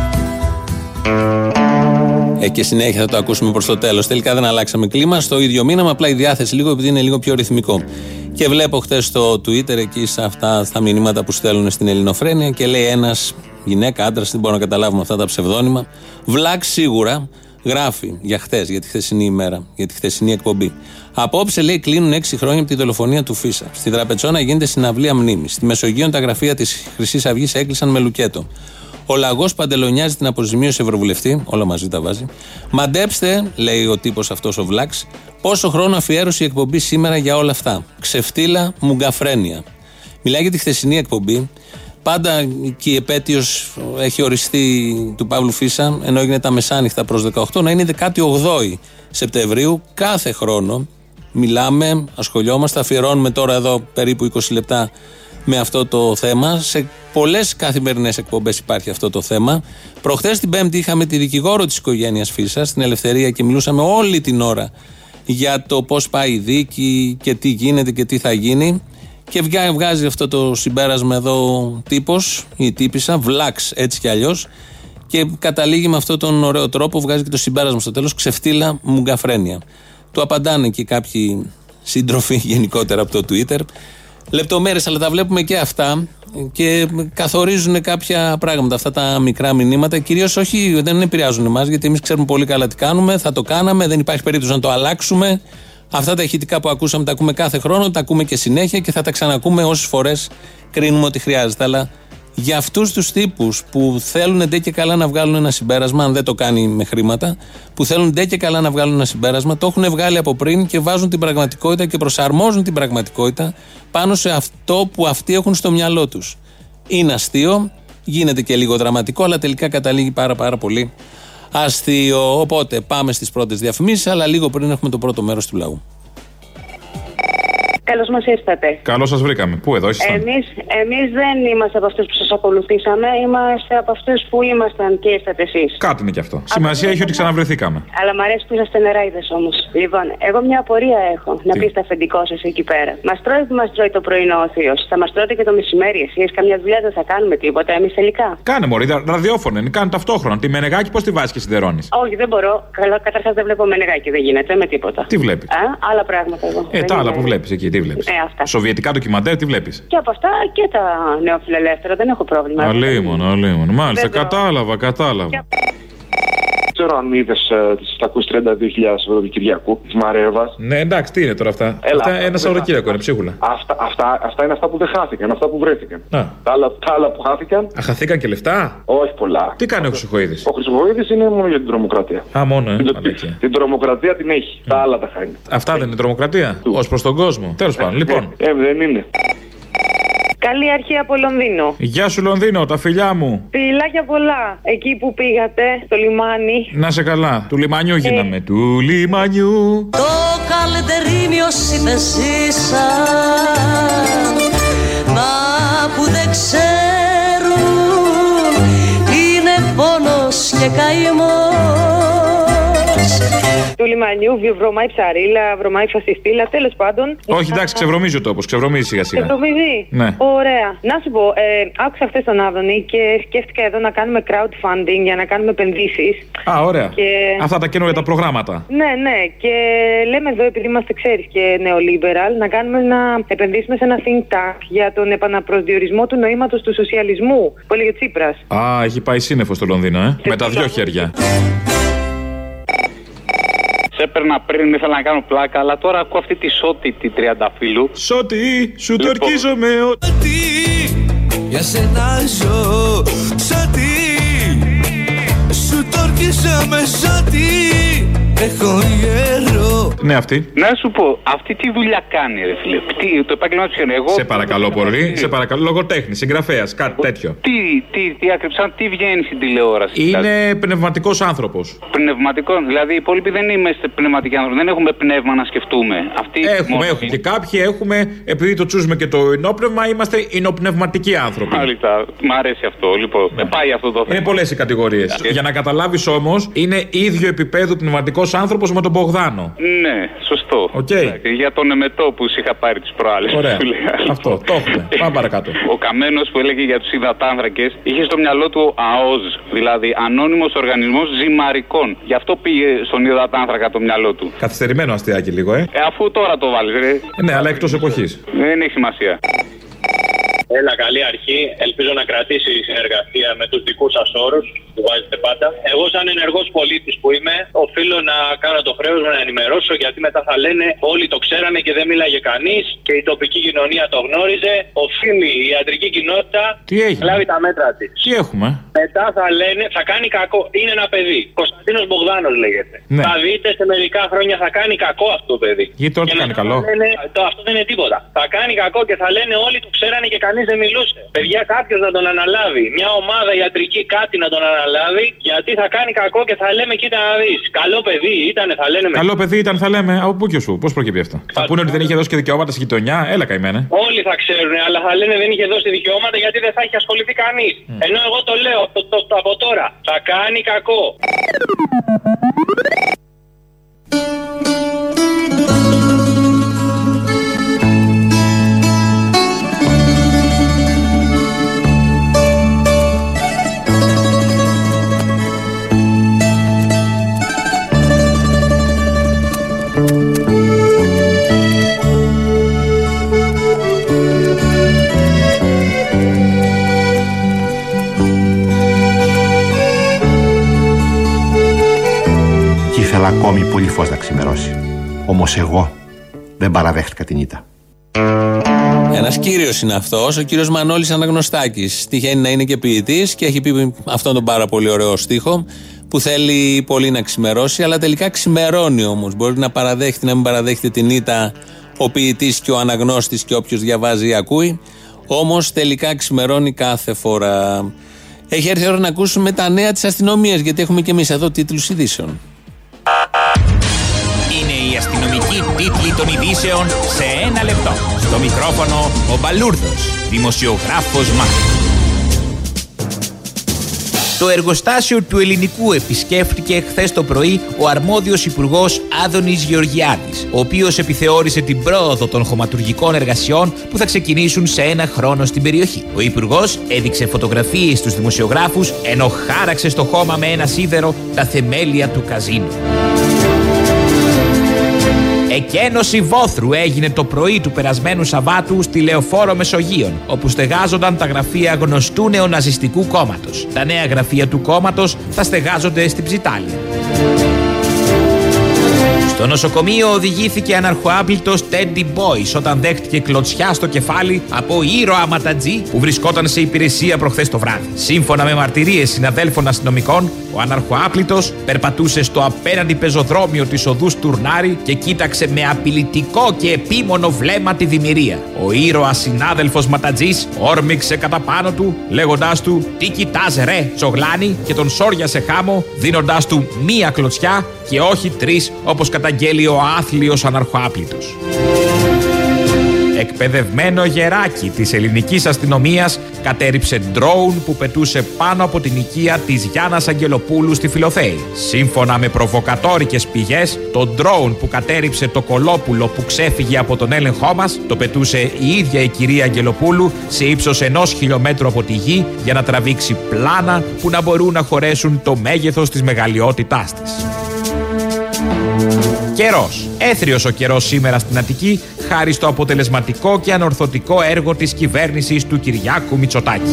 Ε, και συνέχεια θα το ακούσουμε προς το τέλος. Τελικά δεν αλλάξαμε κλίμα. Στο ίδιο μήνυμα, απλά η διάθεση λίγο, επειδή είναι λίγο πιο ρυθμικό. Και βλέπω χθες στο Twitter, εκεί σε αυτά τα μηνύματα που στέλνουν στην Ελληνοφρένεια, και λέει ένας, γυναίκα, άντρας, δεν μπορώ να καταλάβουμε αυτά τα ψευδόνυμα. Βλάξ σίγουρα, γράφει για χθες, για τη χθεσινή ημέρα, για τη χθεσινή εκπομπή. Απόψε, λέει, κλείνουν έξι χρόνια από τη δολοφονία του Φίσα. Στη Δραπετσόνα γίνεται συναυλία μνήμης. Στη Μεσογείο τα γραφεία της Χρυσής Αυγής έκλεισαν με λουκέτο. Ο λαγός παντελονιάζει την αποζημίωση ευρωβουλευτή, όλα μαζί τα βάζει. Μαντέψτε, λέει ο τύπος αυτός ο Βλάξ, πόσο χρόνο αφιέρωσε η εκπομπή σήμερα για όλα αυτά. Ξεφτύλα, μουγκαφρένεια. Μιλάει για τη χθεσινή εκπομπή. Πάντα και η επέτειος έχει οριστεί του Παύλου Φίσα, ενώ έγινε τα μεσάνυχτα προς δεκαοκτώ, να είναι δεκάτη όγδοη Σεπτεμβρίου. Κάθε χρόνο μιλάμε, ασχολιόμαστε, αφιερώνουμε τώρα εδώ περίπου είκοσι λεπτά με αυτό το θέμα. Σε πολλές καθημερινές εκπομπές υπάρχει αυτό το θέμα. Προχθές την Πέμπτη είχαμε τη δικηγόρο της οικογένειας Φίσα στην Ελευθερία και μιλούσαμε όλη την ώρα για το πώς πάει η δίκη και τι γίνεται και τι θα γίνει. Και βγάζει αυτό το συμπέρασμα εδώ τύπος ή τύπισσα, Βλάξ έτσι κι αλλιώς, και καταλήγει με αυτόν τον ωραίο τρόπο, βγάζει και το συμπέρασμα στο τέλος, ξεφτύλα, μουγκαφρένεια. Του απαντάνε και κάποιοι σύντροφοι γενικότερα από το Twitter. Λεπτομέρειες, αλλά τα βλέπουμε και αυτά και καθορίζουν κάποια πράγματα, αυτά τα μικρά μηνύματα. Κυρίως όχι, δεν επηρεάζουν εμάς, γιατί εμείς ξέρουμε πολύ καλά τι κάνουμε, θα το κάναμε, δεν υπάρχει περίπτωση να το αλλάξουμε. Αυτά τα ηχητικά που ακούσαμε τα ακούμε κάθε χρόνο, τα ακούμε και συνέχεια και θα τα ξανακούμε όσες φορές κρίνουμε ότι χρειάζεται. Αλλά για αυτούς τους τύπους που θέλουν ντε και καλά να βγάλουν ένα συμπέρασμα, αν δεν το κάνει με χρήματα, που θέλουν ντε και καλά να βγάλουν ένα συμπέρασμα, το έχουν βγάλει από πριν και βάζουν την πραγματικότητα και προσαρμόζουν την πραγματικότητα πάνω σε αυτό που αυτοί έχουν στο μυαλό τους. Είναι αστείο, γίνεται και λίγο δραματικό, αλλά τελικά καταλήγει πάρα πάρα πολύ αστείο. Οπότε πάμε στις πρώτες διαφημίσεις, αλλά λίγο πριν έχουμε το πρώτο μέρος του λαού. Καλώς μας ήρθατε. Καλώς σας βρήκαμε. Πού εδώ ήσασταν? Εμείς, εμείς δεν είμαστε από αυτούς που σας ακολουθήσαμε, είμαστε από αυτούς που ήμασταν και ήρθατε εσείς. Κάτι είναι και αυτό. Σημασία έχει ότι ξαναβρεθήκαμε. Αλλά μ' αρέσει που είσαστε νεράιδες όμως. Λοιπόν, εγώ μια απορία έχω. Να πει στα αφεντικό σας εκεί πέρα. Μας τρώει που μας τρώει το πρωινό ο θείος. Θα μας τρώτε και το μεσημέρι εσείς. Καμιά δουλειά δεν θα κάνουμε τίποτα εμείς τελικά. Κάνε μωρή, ραδιόφωνο είναι. Κάνε ταυτόχρονα. Τη Μενεγάκη πώς τη βάζεις και σιδερώνεις? Όχι, δεν μπορώ. Καταρχάς δεν βλέπω Μενεγάκη, δεν γίνεται με τίποτα. Τι βλέπεις? Α, άλλα πράγματα εδώ. Ε, τα άλλα που βλέπεις εκεί, τι βλέπεις? Ε, αυτά. Σοβιετικά ντοκιμαντέρ, τι βλέπεις? Και από αυτά και τα νεοφιλελεύθερα, δεν έχω πρόβλημα. Αλίμονο, αλίμονο. Μάλιστα, κατάλαβα, κατάλαβα. ξέρω αν είδες ε, τις επτακόσιες τριάντα δύο χιλιάδες ευρώ του Κυριακού της Μαρέβας. Ναι, εντάξει, τι είναι τώρα αυτά. Έλα, αυτά ένα Σαββατοκύριακο είναι, ψίχουλα. Αυτά, αυτά, αυτά είναι αυτά που δεν χάθηκαν, αυτά που βρέθηκαν. Α. Τα, άλλα, τα άλλα που χάθηκαν. Α, χαθήκαν και λεφτά. Όχι πολλά. Τι κάνει ο Χρυσοχοΐδης? Ο Χρυσοχοΐδης είναι μόνο για την τρομοκρατία. Α, μόνο, ε. Την, την τρομοκρατία την έχει. Mm. Τα άλλα τα χάνει. Αυτά δεν είναι τρομοκρατία? Ως προς τον κόσμο. Τέλος πάντων, λοιπόν. Ε, δεν είναι. Καλή αρχή από Λονδίνο. Γεια σου Λονδίνο, τα φιλιά μου. Φιλάκια πολλά. Εκεί που πήγατε, στο λιμάνι. Να σε καλά. Του λιμανιού γίναμε. Ε. Του λιμανιού. Το καλετερίμιο δεν ζήσα. Μα που δεν ξέρουν είναι πόνος και καημός. Του λιμανιού βρωμάει ψαρίλα, βρωμάει φασιστήλα, τέλος πάντων. Όχι, εντάξει, ξεβρωμίζει ο τόπος, ξεβρωμίζει σιγά σιγά. Ξεβρωμίζει. Ναι. Ωραία. Να σου πω, ε, άκουσα χθες τον Άδωνη και σκέφτηκα εδώ να κάνουμε crowdfunding για να κάνουμε επενδύσεις. Α, ωραία. Και... αυτά τα καινούργια τα προγράμματα. Ναι, ναι. Και λέμε εδώ, επειδή είμαστε, ξέρεις, και neoliberal, να κάνουμε να επενδύσουμε σε ένα think tank για τον επαναπροσδιορισμό του νοήματος του σοσιαλισμού που έλεγε Τσίπρας. Α, έχει πάει σύννεφο στο Λονδίνο, ε. Με τα δυο χέρια. Έπαιρνα πριν, ήθελα να κάνω πλάκα, αλλά τώρα ακούω αυτή τη Σότη, τη τριανταφύλου. Σότη, σου το ορκίζομαι. Σότη, για σένα ζω. Σότη, σου το ορκίζομαι. Σότη, έχω γέρο. Ναι, αυτή. Να σου πω, αυτή τι δουλειά κάνει, ρε φίλε? Τι, το επάγγελμά του είναι εγώ. Σε παρακαλώ πολύ, σε παρακαλώ. Λογοτέχνη, συγγραφέα, κάτι τέτοιο. Τι, τι, τι ακριβώς, τι βγαίνει στην τηλεόραση? Είναι δηλαδή πνευματικός άνθρωπος. Πνευματικό, δηλαδή οι υπόλοιποι δεν είμαστε πνευματικοί άνθρωποι, δεν έχουμε πνεύμα να σκεφτούμε. Αυτοί έχουμε, έχουμε. Και κάποιοι έχουμε, επειδή το τσούζουμε και το ενόπνευμα, είμαστε εινοπνευματικοί άνθρωποι. Μάλιστα, μ' αρέσει αυτό. Λοιπόν, ναι. Πάει αυτό το θέμα. Είναι πολλές οι κατηγορίες. Yeah. Για να καταλάβεις όμως, είναι ίδιο επίπεδο πνευματικός άνθρωπος με τον Μπογδάνο. Ναι, σωστό. Okay. Για τον εμετό που σου είχα πάρει τις προάλλες. Ωραία. Αυτό, το έχουμε. Πάμε παρακάτω. Ο Καμένος που έλεγε για τους υδατάνθρακες είχε στο μυαλό του ΑΟΖ, δηλαδή Ανώνυμος Οργανισμός Ζυμαρικών. Γι' αυτό πήγε στον υδατάνθρακα το μυαλό του. Καθυστερημένο αστιάκι λίγο, ε. ε αφού τώρα το βάλεις, ρε. Ε, ναι, αλλά εκτός εποχής. Δεν έχει σημασία. Έλα, καλή αρχή. Ελπίζω να κρατήσει η συνεργασία με τους δικούς σας όρους που βάζετε πάντα. Εγώ, σαν ενεργός πολίτης που είμαι, οφείλω να κάνω το χρέος μου να ενημερώσω, γιατί μετά θα λένε όλοι το ξέρανε και δεν μίλαγε κανείς και η τοπική κοινωνία το γνώριζε. Οφείλει η ιατρική κοινότητα να λάβει τα μέτρα της. Τι έχουμε? Μετά θα λένε, θα κάνει κακό. Είναι ένα παιδί. Κωνσταντίνος Μπογδάνος λέγεται. Ναι. Θα δείτε σε μερικά χρόνια θα κάνει κακό αυτό το παιδί. Γιατί τώρα τι κάνει καλό? Λένε, το, αυτό δεν είναι τίποτα. Θα κάνει κακό και θα λένε όλοι το ξέρανε και κανείς δεν μιλούσε. Παιδιά, κάποιος να τον αναλάβει. Μια ομάδα ιατρική κάτι να τον αναλάβει, γιατί θα κάνει κακό και θα λέμε, κοίτα να δεις. Καλό παιδί ήταν, θα λένε. Καλό παιδί ήταν, θα λέμε. Από πού και σου, πώς προκύπτει αυτό? Θα, θα πούνε ότι δεν είχε δώσει και δικαιώματα στη γειτονιά. Έλα, καημένε. Όλοι θα ξέρουν, αλλά θα λένε δεν είχε δώσει δικαιώματα γιατί δεν θα έχει ασχοληθεί κανείς. Mm. Ενώ εγώ το λέω το, το, το, από τώρα. Θα κάνει κακό. Ήθελα ακόμη πολύ φως να ξημερώσει. Όμως εγώ δεν παραδέχτηκα την ήττα. Ένας κύριος είναι αυτός, ο κύριος Μανώλης Αναγνωστάκης. Τυχαίνει να είναι και ποιητής και έχει πει αυτόν τον πάρα πολύ ωραίο στίχο που θέλει πολύ να ξημερώσει, αλλά τελικά ξημερώνει όμως. Μπορεί να παραδέχεται, να μην παραδέχεται την ήττα ο ποιητής και ο αναγνώστης και όποιος διαβάζει ή ακούει. Όμως τελικά ξημερώνει κάθε φορά. Έχει έρθει η ώρα να ακούσουμε τα νέα της αστυνομίας, γιατί έχουμε και εμείς εδώ τίτλους ειδήσεων. Είναι οι αστυνομικοί τίτλοι των ειδήσεων σε ένα λεπτό. Στο μικρόφωνο ο Μπαλούρδος, δημοσιογράφος Μάρκος. Το εργοστάσιο του Ελληνικού επισκέφτηκε χθες το πρωί ο αρμόδιος υπουργός Άδωνης Γεωργιάδης, ο οποίος επιθεώρησε την πρόοδο των χωματουργικών εργασιών που θα ξεκινήσουν σε ένα χρόνο στην περιοχή. Ο υπουργός έδειξε φωτογραφίες στους δημοσιογράφους ενώ χάραξε στο χώμα με ένα σίδερο τα θεμέλια του καζίνου. Εκένωση βόθρου έγινε το πρωί του περασμένου Σαββάτου στη Λεωφόρο Μεσογείων, όπου στεγάζονταν τα γραφεία γνωστού νεοναζιστικού κόμματος. Τα νέα γραφεία του κόμματος θα στεγάζονται στην Ψιτάλη. Στο νοσοκομείο οδηγήθηκε αναρχοάπλητος Teddy Boys όταν δέχτηκε κλωτσιά στο κεφάλι από ήρωα ματατζή που βρισκόταν σε υπηρεσία προχθές το βράδυ. Σύμφωνα με μαρτυρίες συναδέλφων αστυνομικών, ο αναρχοάπλητος περπατούσε στο απέναντι πεζοδρόμιο της οδούς Τουρνάρη και κοίταξε με απειλητικό και επίμονο βλέμμα τη δημιουργία. Ο ήρωας συνάδελφος ματατζής όρμηξε κατά πάνω του, λέγοντάς του «Τι κοιτάς ρε, τσογλάνι», και τον σόριασε χάμω, δίνοντάς του μία κλωτσιά και όχι τρεις, όπως καταγγέλει ο άθλιος αναρχοάπλητος. Εκπαιδευμένο γεράκι της ελληνικής αστυνομίας κατέριψε ντρόουν που πετούσε πάνω από την οικία της Γιάννας Αγγελοπούλου στη Φιλοθέη. Σύμφωνα με προβοκατόρικες πηγές, το ντρόουν που κατέριψε το Κολόπουλο που ξέφυγε από τον έλεγχό μας το πετούσε η ίδια η κυρία Αγγελοπούλου σε ύψος ενός χιλιόμετρου από τη γη για να τραβήξει πλάνα που να μπορούν να χωρέσουν το μέγεθος της μεγαλειότητάς της. Καιρός. Έθριος ο καιρός σήμερα στην Αττική, χάρη στο αποτελεσματικό και ανορθωτικό έργο της κυβέρνησης του Κυριάκου Μητσοτάκη.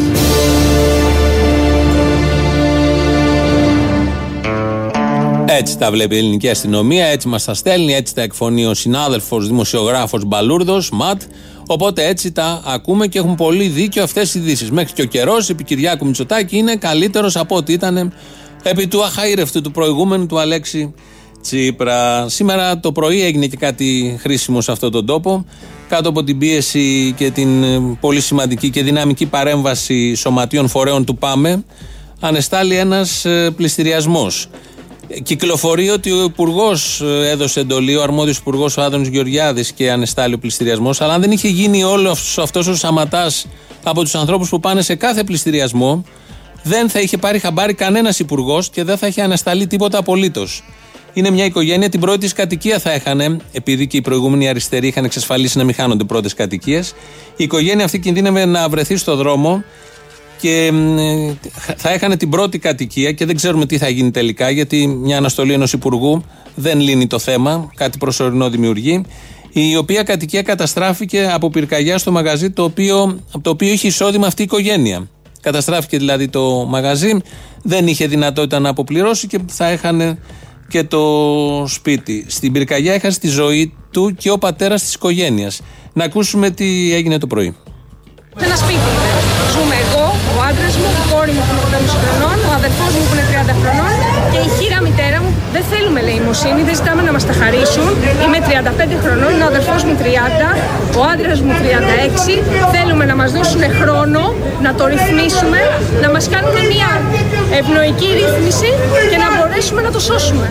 Έτσι τα βλέπει η ελληνική αστυνομία, έτσι μας τα στέλνει, έτσι τα εκφωνεί ο συνάδελφος δημοσιογράφος Μπαλούρδος, Ματ. Οπότε έτσι τα ακούμε και έχουν πολύ δίκιο αυτές οι ειδήσεις. Μέχρι και ο καιρός επί Κυριάκου Μητσοτάκη είναι καλύτερος από ό,τι ήταν επί του αχαήρευτου του προηγούμενου του Αλέξη Τσίπρα. Σήμερα το πρωί έγινε και κάτι χρήσιμο σε αυτόν τον τόπο. Κάτω από την πίεση και την πολύ σημαντική και δυναμική παρέμβαση σωματείων φορέων του ΠΑΜΕ, ανεστάλλει ένας πληστηριασμός. Κυκλοφορεί ότι ο Υπουργός έδωσε εντολή, ο αρμόδιος Υπουργός, ο Άδωνης Γεωργιάδης, και ανεστάλλει ο πληστηριασμός. Αλλά αν δεν είχε γίνει όλο αυτός ο σαματάς από τους ανθρώπους που πάνε σε κάθε πληστηριασμό, δεν θα είχε πάρει χαμπάρι κανένας υπουργός και δεν θα είχε ανασταλεί τίποτα απολύτως. Είναι μια οικογένεια, την πρώτη της κατοικία θα έχανε, επειδή και οι προηγούμενοι αριστεροί είχαν εξασφαλίσει να μην χάνονται πρώτες κατοικίες. Η οικογένεια αυτή κινδύνευε να βρεθεί στο δρόμο και θα έχανε την πρώτη κατοικία και δεν ξέρουμε τι θα γίνει τελικά, γιατί μια αναστολή ενός υπουργού δεν λύνει το θέμα, κάτι προσωρινό δημιουργεί. Η οποία κατοικία καταστράφηκε από πυρκαγιά στο μαγαζί, το οποίο, από το οποίο είχε εισόδημα αυτή η οικογένεια. Καταστράφηκε δηλαδή το μαγαζί, δεν είχε δυνατότητα να αποπληρώσει και θα έχανε και το σπίτι. Στην πυρκαγιά έχασε τη ζωή του και ο πατέρας της οικογένειας. Να ακούσουμε τι έγινε το πρωί. Ένα σπίτι ζούμε εγώ, ο άντρας μου, η κόρη μου που είναι οκτώ χρονών, ο αδερφός μου που είναι τριάντα χρονών και η χείρα μητέρα μου. Δεν θέλουμε ελεημοσύνη, δεν ζητάμε να μας τα χαρίσουν. Είμαι τριάντα πέντε χρονών, ο αδερφός μου τριάντα, ο άντρας μου τριάντα έξι. Θέλουμε να μας δώσουν χρόνο, να το ρυθμίσουμε, να μας κάνουν μια ευνοϊκή ρύθμιση και να μπορέσουμε να το σώσουμε.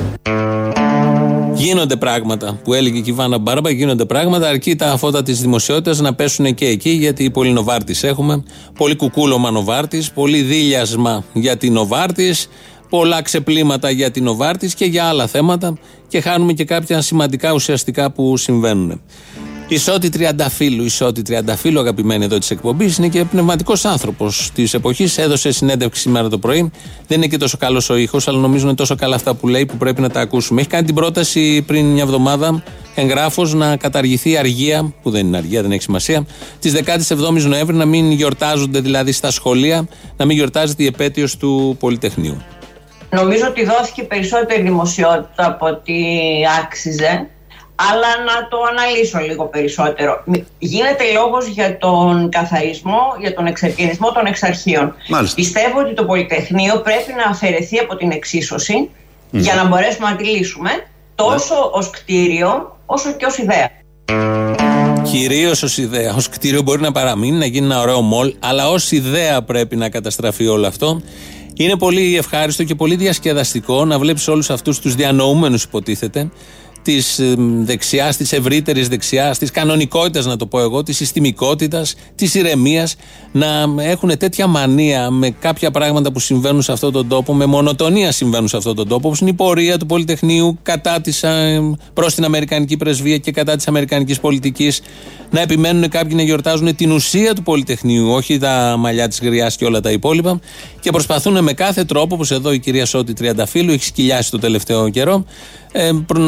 Γίνονται πράγματα που έλεγε και η Βάνα Μπάρμπα, γίνονται πράγματα, αρκεί τα φώτα της δημοσιότητας να πέσουν και εκεί, γιατί πολύ Νοβάρτης έχουμε, πολύ κουκούλωμα Νοβάρτης, πολύ δίλιασμα για την Νοβάρτης, πολλά ξεπλήματα για την Νοβάρτης και για άλλα θέματα, και χάνουμε και κάποια σημαντικά ουσιαστικά που συμβαίνουν. Η Σώτη Τριανταφύλου, η Σώτη Τριανταφύλου, αγαπημένη εδώ της εκπομπής, είναι και πνευματικός άνθρωπος της εποχής. Έδωσε συνέντευξη σήμερα το πρωί. Δεν είναι και τόσο καλός ο ήχος, αλλά νομίζω είναι τόσο καλά αυτά που λέει που πρέπει να τα ακούσουμε. Έχει κάνει την πρόταση πριν μια εβδομάδα, εγγράφος, να καταργηθεί η αργία, που δεν είναι αργία, δεν έχει σημασία, της δεκαεπτά Νοέμβρη, να μην γιορτάζονται δηλαδή στα σχολεία, να μην γιορτάζεται η επέτειος του Πολυτεχνείου. Νομίζω ότι δόθηκε περισσότερη δημοσιότητα από ό,τι άξιζε. Αλλά να το αναλύσω λίγο περισσότερο. Γίνεται λόγος για τον καθαρισμό, για τον εξερκενισμό των εξαρχείων. Μάλιστα. Πιστεύω ότι το Πολυτεχνείο πρέπει να αφαιρεθεί από την εξίσωση mm. για να μπορέσουμε να τη λύσουμε τόσο yeah. ως κτίριο όσο και ως ιδέα. Κυρίως ως ιδέα. Ως κτίριο μπορεί να παραμείνει, να γίνει ένα ωραίο μολ, αλλά ως ιδέα πρέπει να καταστραφεί όλο αυτό. Είναι πολύ ευχάριστο και πολύ διασκεδαστικό να βλέπεις όλους αυτούς τους διανοούμενους, υποτίθεται, της δεξιάς, της ευρύτερης δεξιάς, της κανονικότητας, να το πω εγώ, της συστημικότητας, της ηρεμίας, να έχουν τέτοια μανία με κάποια πράγματα που συμβαίνουν σε αυτόν τον τόπο, με μονοτονία συμβαίνουν σε αυτόν τον τόπο, όπως είναι η πορεία του Πολυτεχνείου κατά της, προς την Αμερικανική πρεσβεία και κατά της αμερικανικής πολιτικής, να επιμένουν κάποιοι να γιορτάζουν την ουσία του Πολυτεχνείου, όχι τα μαλλιά της γριάς και όλα τα υπόλοιπα, και προσπαθούν με κάθε τρόπο, όπως εδώ η κυρία Σώτη Τριανταφύλου έχει σκυλιάσει το τελευταίο καιρό, ε, να προσπαθούν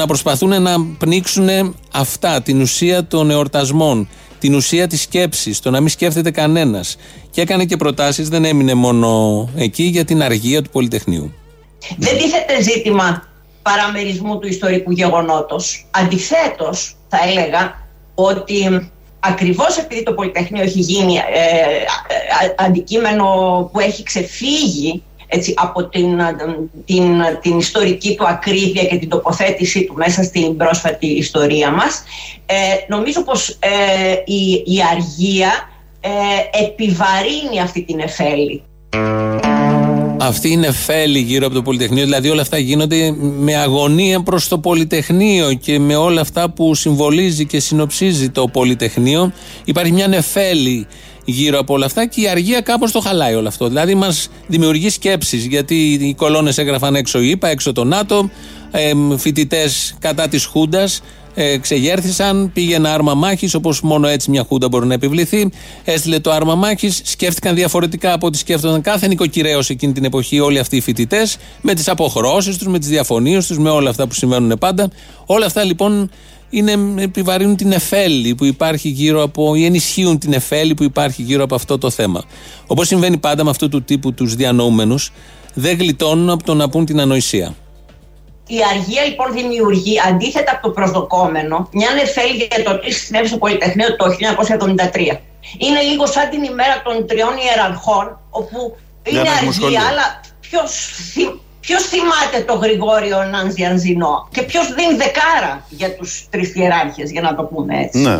προσπαθούν να πνίξουν αυτά, την ουσία των εορτασμών, την ουσία της σκέψης, το να μην σκέφτεται κανένας. Και έκανε και προτάσεις, δεν έμεινε μόνο εκεί, για την αργία του Πολυτεχνείου. Δεν τίθεται ζήτημα παραμερισμού του ιστορικού γεγονότος. Αντιθέτως, θα έλεγα ότι ακριβώς επειδή το Πολυτεχνείο έχει γίνει ε, αντικείμενο που έχει ξεφύγει, έτσι, από την, την, την ιστορική του ακρίβεια και την τοποθέτησή του μέσα στην πρόσφατη ιστορία μας, ε, νομίζω πως ε, η, η αργία ε, επιβαρύνει αυτή την εφέλη. Αυτή είναι εφέλη γύρω από το Πολυτεχνείο, δηλαδή όλα αυτά γίνονται με αγωνία προς το Πολυτεχνείο και με όλα αυτά που συμβολίζει και συνοψίζει το Πολυτεχνείο. Υπάρχει μια νεφέλη γύρω από όλα αυτά και η αργία κάπως το χαλάει όλο αυτό. Δηλαδή μας δημιουργεί σκέψεις, γιατί οι κολόνες έγραφαν έξω η ΗΠΑ, έξω το ΝΑΤΟ, ε, φοιτητές κατά της Χούντας ε, ξεγέρθησαν, πήγε ένα άρμα μάχης, όπως μόνο έτσι μια Χούντα μπορεί να επιβληθεί. Έστειλε το άρμα μάχης, σκέφτηκαν διαφορετικά από ό,τι σκέφτονταν κάθε νοικοκυρέος εκείνη την εποχή, όλοι αυτοί οι φοιτητές, με τις αποχρώσεις τους, με τις διαφωνίες τους, με όλα αυτά που συμβαίνουν πάντα. Όλα αυτά λοιπόν είναι, επιβαρύνουν την εφέλη που υπάρχει γύρω από, ή ενισχύουν την εφέλη που υπάρχει γύρω από αυτό το θέμα. Όπως συμβαίνει πάντα με αυτού του τύπου τους διανοούμενους, δεν γλιτώνουν από το να πούν την ανοησία. Η αργία λοιπόν δημιουργεί, αντίθετα από το προσδοκόμενο, μια νεφέλη για το τι συνέβη στο Πολυτεχνείο το χίλια εννιακόσια εβδομήντα τρία. Είναι λίγο σαν την ημέρα των τριών ιεραρχών, όπου είναι αργία, αλλά ποιος, ποιος θυμάται το Γρηγόριο Νανζιανζινό και ποιος δίνει δεκάρα για τους τρεις ιεράρχες, για να το πούμε έτσι. Ναι.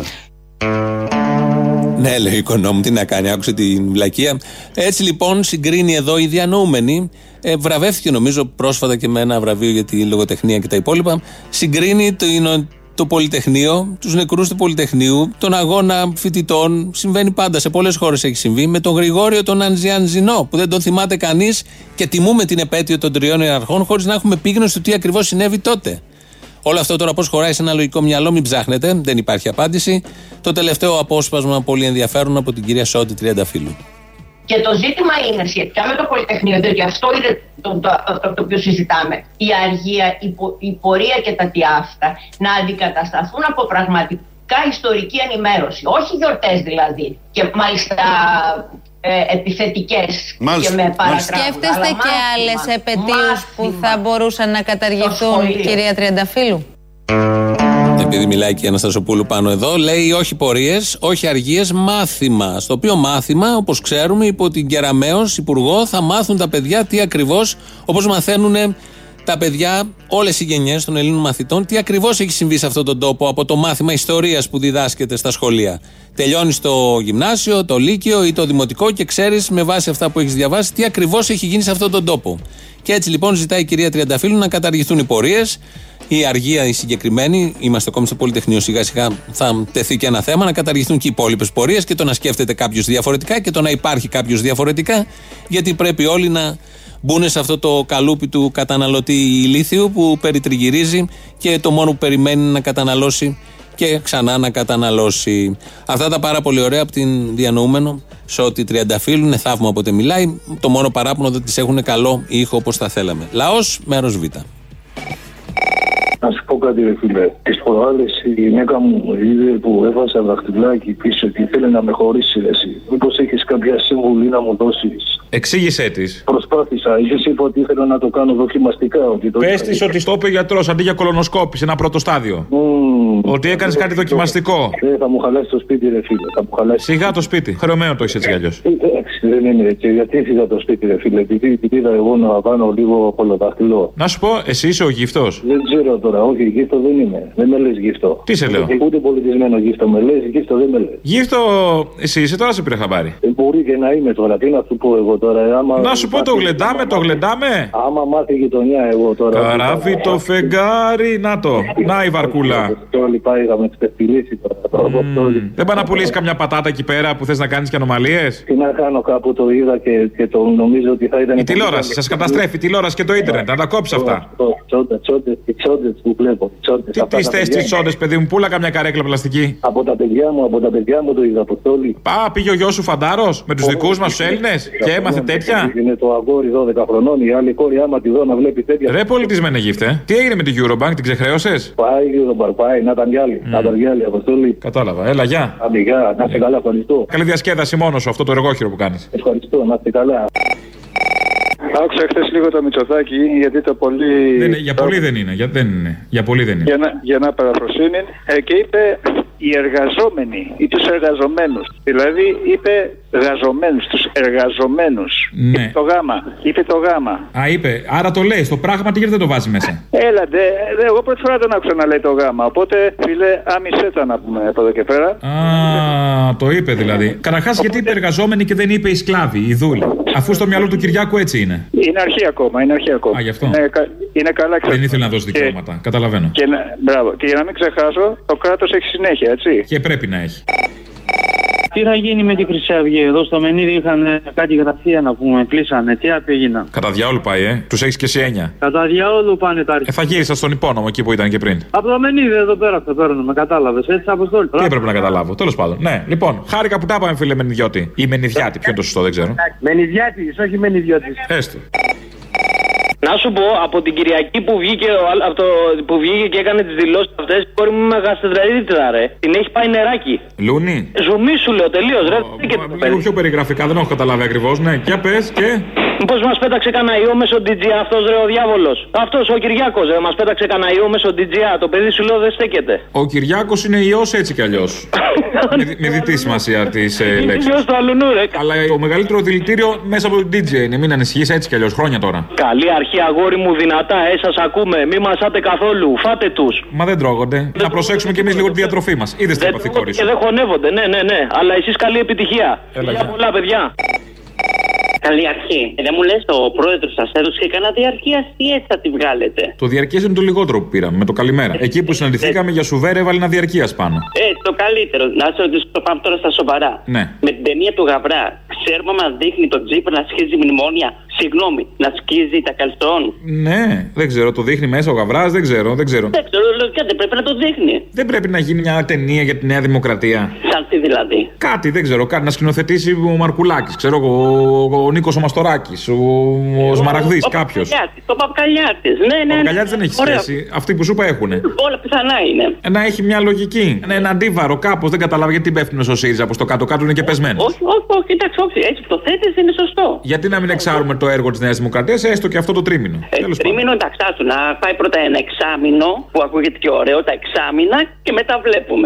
Ναι, λέει ο οικονόμου, τι να κάνει, άκουσε την βλακεία. Έτσι λοιπόν συγκρίνει εδώ η διανοούμενη. Ε, βραβεύτηκε νομίζω πρόσφατα και με ένα βραβείο για τη λογοτεχνία και τα υπόλοιπα. Συγκρίνει το, το Πολυτεχνείο, τους νεκρούς του Πολυτεχνείου, τον αγώνα φοιτητών. Συμβαίνει πάντα, σε πολλές χώρες έχει συμβεί. Με τον Γρηγόριο τον Νανζιανζινό, που δεν τον θυμάται κανείς, και τιμούμε την επέτειο των τριών ιεραρχών χωρίς να έχουμε επίγνωση του τι ακριβώς συνέβη τότε. Όλο αυτό τώρα πώς χωράει σε ένα λογικό μυαλό, μην ψάχνετε, δεν υπάρχει απάντηση. Το τελευταίο απόσπασμα πολύ ενδιαφέρον από την κυρία Σώτη Τριανταφύλου. Και το ζήτημα είναι σχετικά με το Πολυτεχνείο, διότι αυτό είναι το, το, το, το οποίο συζητάμε. Η αργία, η, η πορεία και τα τι αυτά να αντικατασταθούν από πραγματικά ιστορική ενημέρωση. Όχι γιορτές δηλαδή, και μάλιστα ε, επιθετικές και με παρατράγουδα. Σκέφτεστε και άλλες επετείους που θα μπορούσαν να καταργηθούν, κυρία Τριανταφύλου? Επειδή μιλάει και η Αναστασοπούλου πάνω εδώ, λέει όχι πορείες, όχι αργίες, μάθημα. Στο οποίο μάθημα, όπως ξέρουμε, υπό την Κεραμέως υπουργό, θα μάθουν τα παιδιά τι ακριβώς, όπως μαθαίνουν τα παιδιά, όλες οι γενιές των Ελλήνων μαθητών, τι ακριβώς έχει συμβεί σε αυτόν τον τόπο από το μάθημα ιστορίας που διδάσκεται στα σχολεία. Τελειώνεις το γυμνάσιο, το λύκειο ή το δημοτικό και ξέρεις με βάση αυτά που έχεις διαβάσει τι ακριβώς έχει γίνει σε αυτόν τον τόπο. Και έτσι λοιπόν ζητάει η κυρία Τριανταφύλου να καταργηθούν οι πορείες. Η αργία η συγκεκριμένη, είμαστε ακόμη στο Πολυτεχνείο, σιγά σιγά θα τεθεί και ένα θέμα, να καταργηθούν και οι υπόλοιπες πορείες και το να σκέφτεται κάποιος διαφορετικά και το να υπάρχει κάποιος διαφορετικά, γιατί πρέπει όλοι να μπουν σε αυτό το καλούπι του καταναλωτή ηλίθιου που περιτριγυρίζει και το μόνο που περιμένει να καταναλώσει και ξανά να καταναλώσει. Αυτά τα πάρα πολύ ωραία από την διανοούμενο Σώτη Τριανταφύλου, είναι θαύμα όποτε μιλάει. Το μόνο παράπονο δεν τις έχουν καλό ήχο όπως θα θέλαμε. Λαός, μέρος Β. Να σου πω κάτι, ρε φίλε. Τις προάλλες η γυναίκα μου είδε που έβαζα δαχτυλάκι πίσω και ήθελε να με χωρίσει, εσύ. Μήπως έχεις κάποια συμβουλή να μου δώσεις? Εξήγησέ της. Προσπάθησα. Είχες είπα ότι ήθελα να το κάνω δοκιμαστικά. Πες της ότι στο είπε ο γιατρός αντί για κολονοσκόπηση, ένα πρώτο στάδιο. Mm. Ότι έκανες κάτι δοκιμαστικό. Ε, θα μου χαλάσει το σπίτι, ρε φίλε. Θα μου χαλάσει. Σιγά το σπίτι. Χρεωμένο το έχεις έτσι κι αλλιώς. Εντάξει, δεν είναι έτσι. Γιατί έφυγα το σπίτι, ρε φίλε. Επειδή είδα εγώ να κάνω λίγο κολοδάχτυλο. Να σου πω, εσύ είσαι ο γύφτος? Δεν ξέρω τώρα. Όχι, γύφτο δεν είμαι. Δεν με λες γύφτο. Τι σε λέω? Ούτε πολιτισμένο γύφτο με λες. Γύφτο δεν με λες. Γύφτο, εσύ είσαι, τώρα σε πήρε χαμπάρι. Ε, μπορεί και να είμαι τώρα. Τι να σου πω εγώ τώρα. Άμα να σου πω το γλεντάμε, το γλεντάμε. Άμα μάθει γειτονιά εγώ τώρα. Καράβι το φεγγάρι, να το. Να η βαρκούλα. Είχαμε τις πεφτυλίσει τώρα. Δεν πάει να πουλήσει καμιά πατάτα εκεί πέρα που θες να κάνεις και ανομαλίες? Τι να κάνω πάνω κάπου το είδα και, και το νομίζω ότι θα ήταν. Η τηλεόραση, σας καταστρέφει η τηλεόραση και το ίντερνετ. Να τα κόψει αυτά. Οι τσόντες που βλέπω. Τι τι θες τις τσόντες, παιδί μου, πούλα καμιά καρέκλα πλαστική. Από τα παιδιά μου, από τα παιδιά μου το είδα Αποστόλη. Α, πήγε ο γιος σου φαντάρος με τους δικούς μας τους Έλληνες και έμαθε τέτοια. Είναι το αγόρι δώδεκα χρονών, η άλλη κόρη άμα τη δω να βλέπει τέτοια. Ρε πολιτισμένε γύφτε, τι έγινε με την Eurobank, την ξεχρέωσες? Πάει Eurobank, πάει, να ήταν κι άλλοι. Να ήταν κι άλλοι, Αποστόλη. Κατάλαβα, έλα, γεια. Αντιγά, να είστε καλά, ευχαριστώ. Καλή διασκέδαση μόνο σου αυτό το εργόχειρο που κάνεις. Ευχαριστώ, να είστε καλά. Άκουσα χθες λίγο το Μητσοτάκη, γιατί το πολύ. Δεν, για πολύ δεν είναι. Για, δεν είναι. Για πολύ δεν είναι. Για να, για να παραφροσύνει, ε, και είπε οι εργαζόμενοι ή τους εργαζομένους. Δηλαδή είπε εργαζομένους, τους εργαζομένους. Ναι. Είπε το γάμα. Είπε το γάμα. Α, είπε. Άρα το λέει. Στο πράγμα τι γιατί δεν το βάζει μέσα. Έλαντε, δε, εγώ πρώτη φορά τον άκουσα να λέει το γάμα. Οπότε, φίλε, άμισε τα να πούμε από εδώ και πέρα. Α, το είπε δηλαδή. Καταρχάς, γιατί είπε εργαζόμενοι και δεν είπε οι σκλάβοι, οι δούλοι. Αφού στο μυαλό του Κυριάκου έτσι είναι. Είναι αρχή ακόμα, είναι αρχή ακόμα. Α, γι' αυτό. Είναι, είναι καλά ξεχάσει. Δεν ήθελε να δώσει δικαιώματα. Και... Καταλαβαίνω. Και, μπράβο. Και για να μην ξεχάσω, το κράτος έχει συνέχεια, έτσι. Και πρέπει να έχει. Τι θα γίνει με τη Χρυσή Αυγή? Εδώ στο Μενίδη είχαν κάτι γραφεία να πούμε, κλείσανε. Τι απέγιναν? Κατά διάολου πάει, ε. Τους έχεις και εσύ έννοια. Κατά διάολου πάνε τα αρχεία. Ε, θα γύρισα στον υπόνομο εκεί που ήταν και πριν. Από το Μενίδη εδώ πέρα θα παίρνουμε, κατάλαβες. Έτσι, Αποστόλη. Τι έπρεπε να καταλάβω, τέλος πάντων. Ναι, λοιπόν, χάρηκα που τα είπαμε, φίλε Μενιδιώτη. Ή Μενιδιάτη, ποιο είναι το σωστό, δεν ξέρω. Μενιδιάτη, όχι Μενιδιώτη. Έστω. Να σου πω, από την Κυριακή που βγήκε, από το, που βγήκε και έκανε τις δηλώσεις αυτές, η κόρη μου με γαστρεντερίτιδα, ρε. Την έχει πάει νεράκι. Λούνι. Ζουμί σου λέω, τελείως, ρε. Oh, λίγο πιο περιγραφικά, δεν έχω καταλάβει ακριβώς, ναι. Για πες και. Μήπως μας πέταξε κανένα ιό μέσω ντι τζι αυτός, ρε, ο διάβολος. Αυτός ο Κυριάκος, ρε, μας πέταξε κανένα ιό μέσω ντι τζι. Το παιδί σου λέω δεν στέκεται. Ο Κυριάκος είναι ιός έτσι κι αλλιώς. με, με διτή σημασία της ε, λέξης. Αλλά το μεγαλύτερο δηλητήριο μέσα από το ντι τζι είναι. Μην ανησυχείς, έτσι κι αλλιώς, χρόνια τώρα. Καλή αρχή, αγόρι μου, δυνατά, ε, σας ακούμε. Μη μασάτε καθόλου, φάτε τους. Μα δεν τρώγονται. Δεν να προσέξουμε κι εμείς λίγο τη διατροφή μας. Είδες την επαφή κόρη σου. Και δεν χωνεύονται, ναι, ναι, ναι. Αλλά εσείς καλή επιτυχία. Φιλιά πολλά, παιδιά. Καλή αρχή. Ε, δεν μου λες, ο πρόεδρος σας έδωσε και κανένα διαρκείας, τι έτσι θα τη βγάλετε? Το διαρκείας είναι το λιγότερο που πήραμε, με το καλημέρα. Εκεί που συναντηθήκαμε για σουβέρ έβαλε ένα διαρκείας πάνω. Ε, το καλύτερο. Να σε ρωτήσω, το πάμε τώρα στα σοβαρά. Ναι. Με την ταινία του Γαβρά, ξέρουμε να δείχνει τον Τσίπρα να σκίζει μνημόνια. Συγγνώμη, να σκίζει τα καλστρών. Ναι, δεν ξέρω, το δείχνει μέσα ο Γαβράς, δεν ξέρω, δεν ξέρω. Δεν ξέρω, λογικά δεν πρέπει να το δείχνει. Δεν πρέπει να γίνει μια ταινία για τη Νέα Δημοκρατία. Σαν τι δηλαδή? Κάτι, δεν ξέρω, κάτι να σκηνοθετήσει ο Μαρκουλάκης, ξέρω εγώ, ο Νίκος ο Μαστοράκης, ο, ο Σμαραγδής, κάποιος. Το Παπκαλιάτης, ναι, ναι. Ο Παπκαλιάτης δεν έχει σχέση. Αυτοί που σου είπα έχουνε. Όλα πιθανά είναι. Να έχει μια λογική. Ένα αντίβαρο κάπως, δεν καταλάβα γιατί υπεύθυνος ο ΣΥΡΙΖΑ από το κάτω-κάτω είναι και πεσμένος. Όχι, όχι, όχι, εντάξει, όχι. Έτσι το θέτεις είναι σωστό. Γιατί να μην εξάρουμε το έργο της Νέας Δημοκρατίας, έστω και αυτό το τρίμηνο. Ε, τρίμηνο, εντάξει, άσου να πάει πρώτα ένα εξάμηνο που ακούγεται και ωραίο, τα εξάμηνα και μετά βλέπουμε.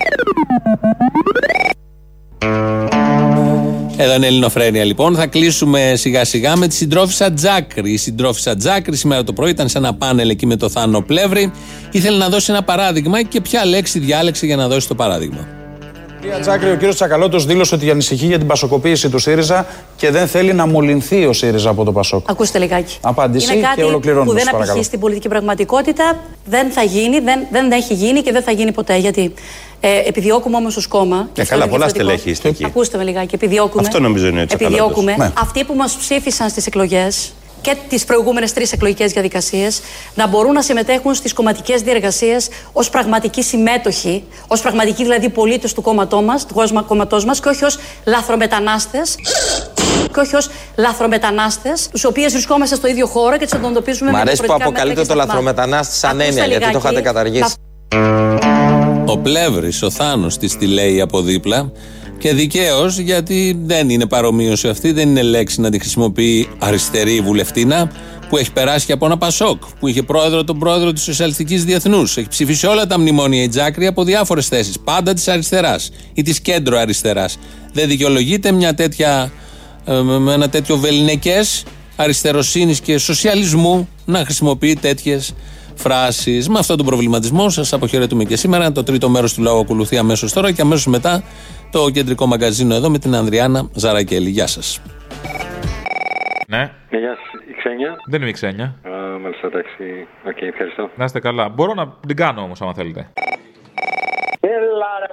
Εδώ είναι Ελληνοφρένεια λοιπόν. Θα κλείσουμε σιγά σιγά με τη συντρόφισσα Τζάκρη. Η συντρόφισσα Τζάκρη σήμερα το πρωί ήταν σε ένα πάνελ εκεί με το Θάνο Πλεύρη. Ήθελε να δώσει ένα παράδειγμα και ποια λέξη διάλεξε για να δώσει το παράδειγμα. Κυρία Τζάκρη, ο κύριος Τσακαλώτος δήλωσε ότι ανησυχεί για την πασοκοποίηση του ΣΥΡΙΖΑ και δεν θέλει να μολυνθεί ο ΣΥΡΙΖΑ από το ΠΑΣΟΚ. Ακούστε λιγάκι. Απάντηση είναι κάτι και ολοκληρώνουμε. Που δεν απηχεί στην πολιτική πραγματικότητα, δεν θα γίνει, δεν, δεν έχει γίνει και δεν θα γίνει ποτέ. Γιατί ε, επιδιώκουμε όμως ως κόμμα. Και καλά, πολλά στελέχη είστε εκεί. Ακούστε με λιγάκι. Επιδιώκουμε. Αυτό νομίζω είναι έτσι. Επιδιώκουμε ναι. Αυτοί που μας ψήφισαν στις εκλογές και τις προηγούμενες τρεις εκλογικές διαδικασίες να μπορούν να συμμετέχουν στις κομματικές διεργασίες ως πραγματικοί συμμέτοχοι, ως πραγματικοί δηλαδή πολίτες του κόμματός μας, του κόμματός μας και όχι ως λαθρομετανάστες. Και όχι ως λαθρομετανάστες, τους οποίους βρισκόμαστε στο ίδιο χώρο και τους αντιμετωπίζουμε με διαφορετικά μέτρα. Μ' αρέσει που αποκαλείται το λαθρομετανάστη σαν έννοια, γιατί το είχατε καταργήσει. Ο Πλεύρης, ο Θάνος της τη λέει από δίπλα. Και δικαίως, γιατί δεν είναι παρομοίωση αυτή, δεν είναι λέξη να τη χρησιμοποιεί αριστερή βουλευτίνα που έχει περάσει και από ένα Πασόκ, που είχε πρόεδρο τον πρόεδρο της Σοσιαλιστικής Διεθνούς. Έχει ψηφίσει όλα τα μνημόνια η Τζάκρη από διάφορες θέσεις, πάντα της αριστεράς ή της κέντρο αριστεράς. Δεν δικαιολογείται μια τέτοια, με ένα τέτοιο βεληνικές αριστεροσύνης και σοσιαλισμού να χρησιμοποιεί τέτοιες φράσεις. Με αυτόν τον προβληματισμό σας αποχαιρετούμε και σήμερα. Το τρίτο μέρος του λαού ακολουθεί αμέσως τώρα και αμέσως μετά το κεντρικό μαγκαζίνο εδώ με την Ανδριάννα Ζαρακέλη. Γεια σας. Ναι. Ναι, γεια σας. Η Ξένια. Δεν είμαι η Ξένια. Α, μάλιστα, εντάξει. Οκ, okay, ευχαριστώ. Να είστε καλά. Μπορώ να την κάνω όμως, άμα θέλετε. Έλα ρε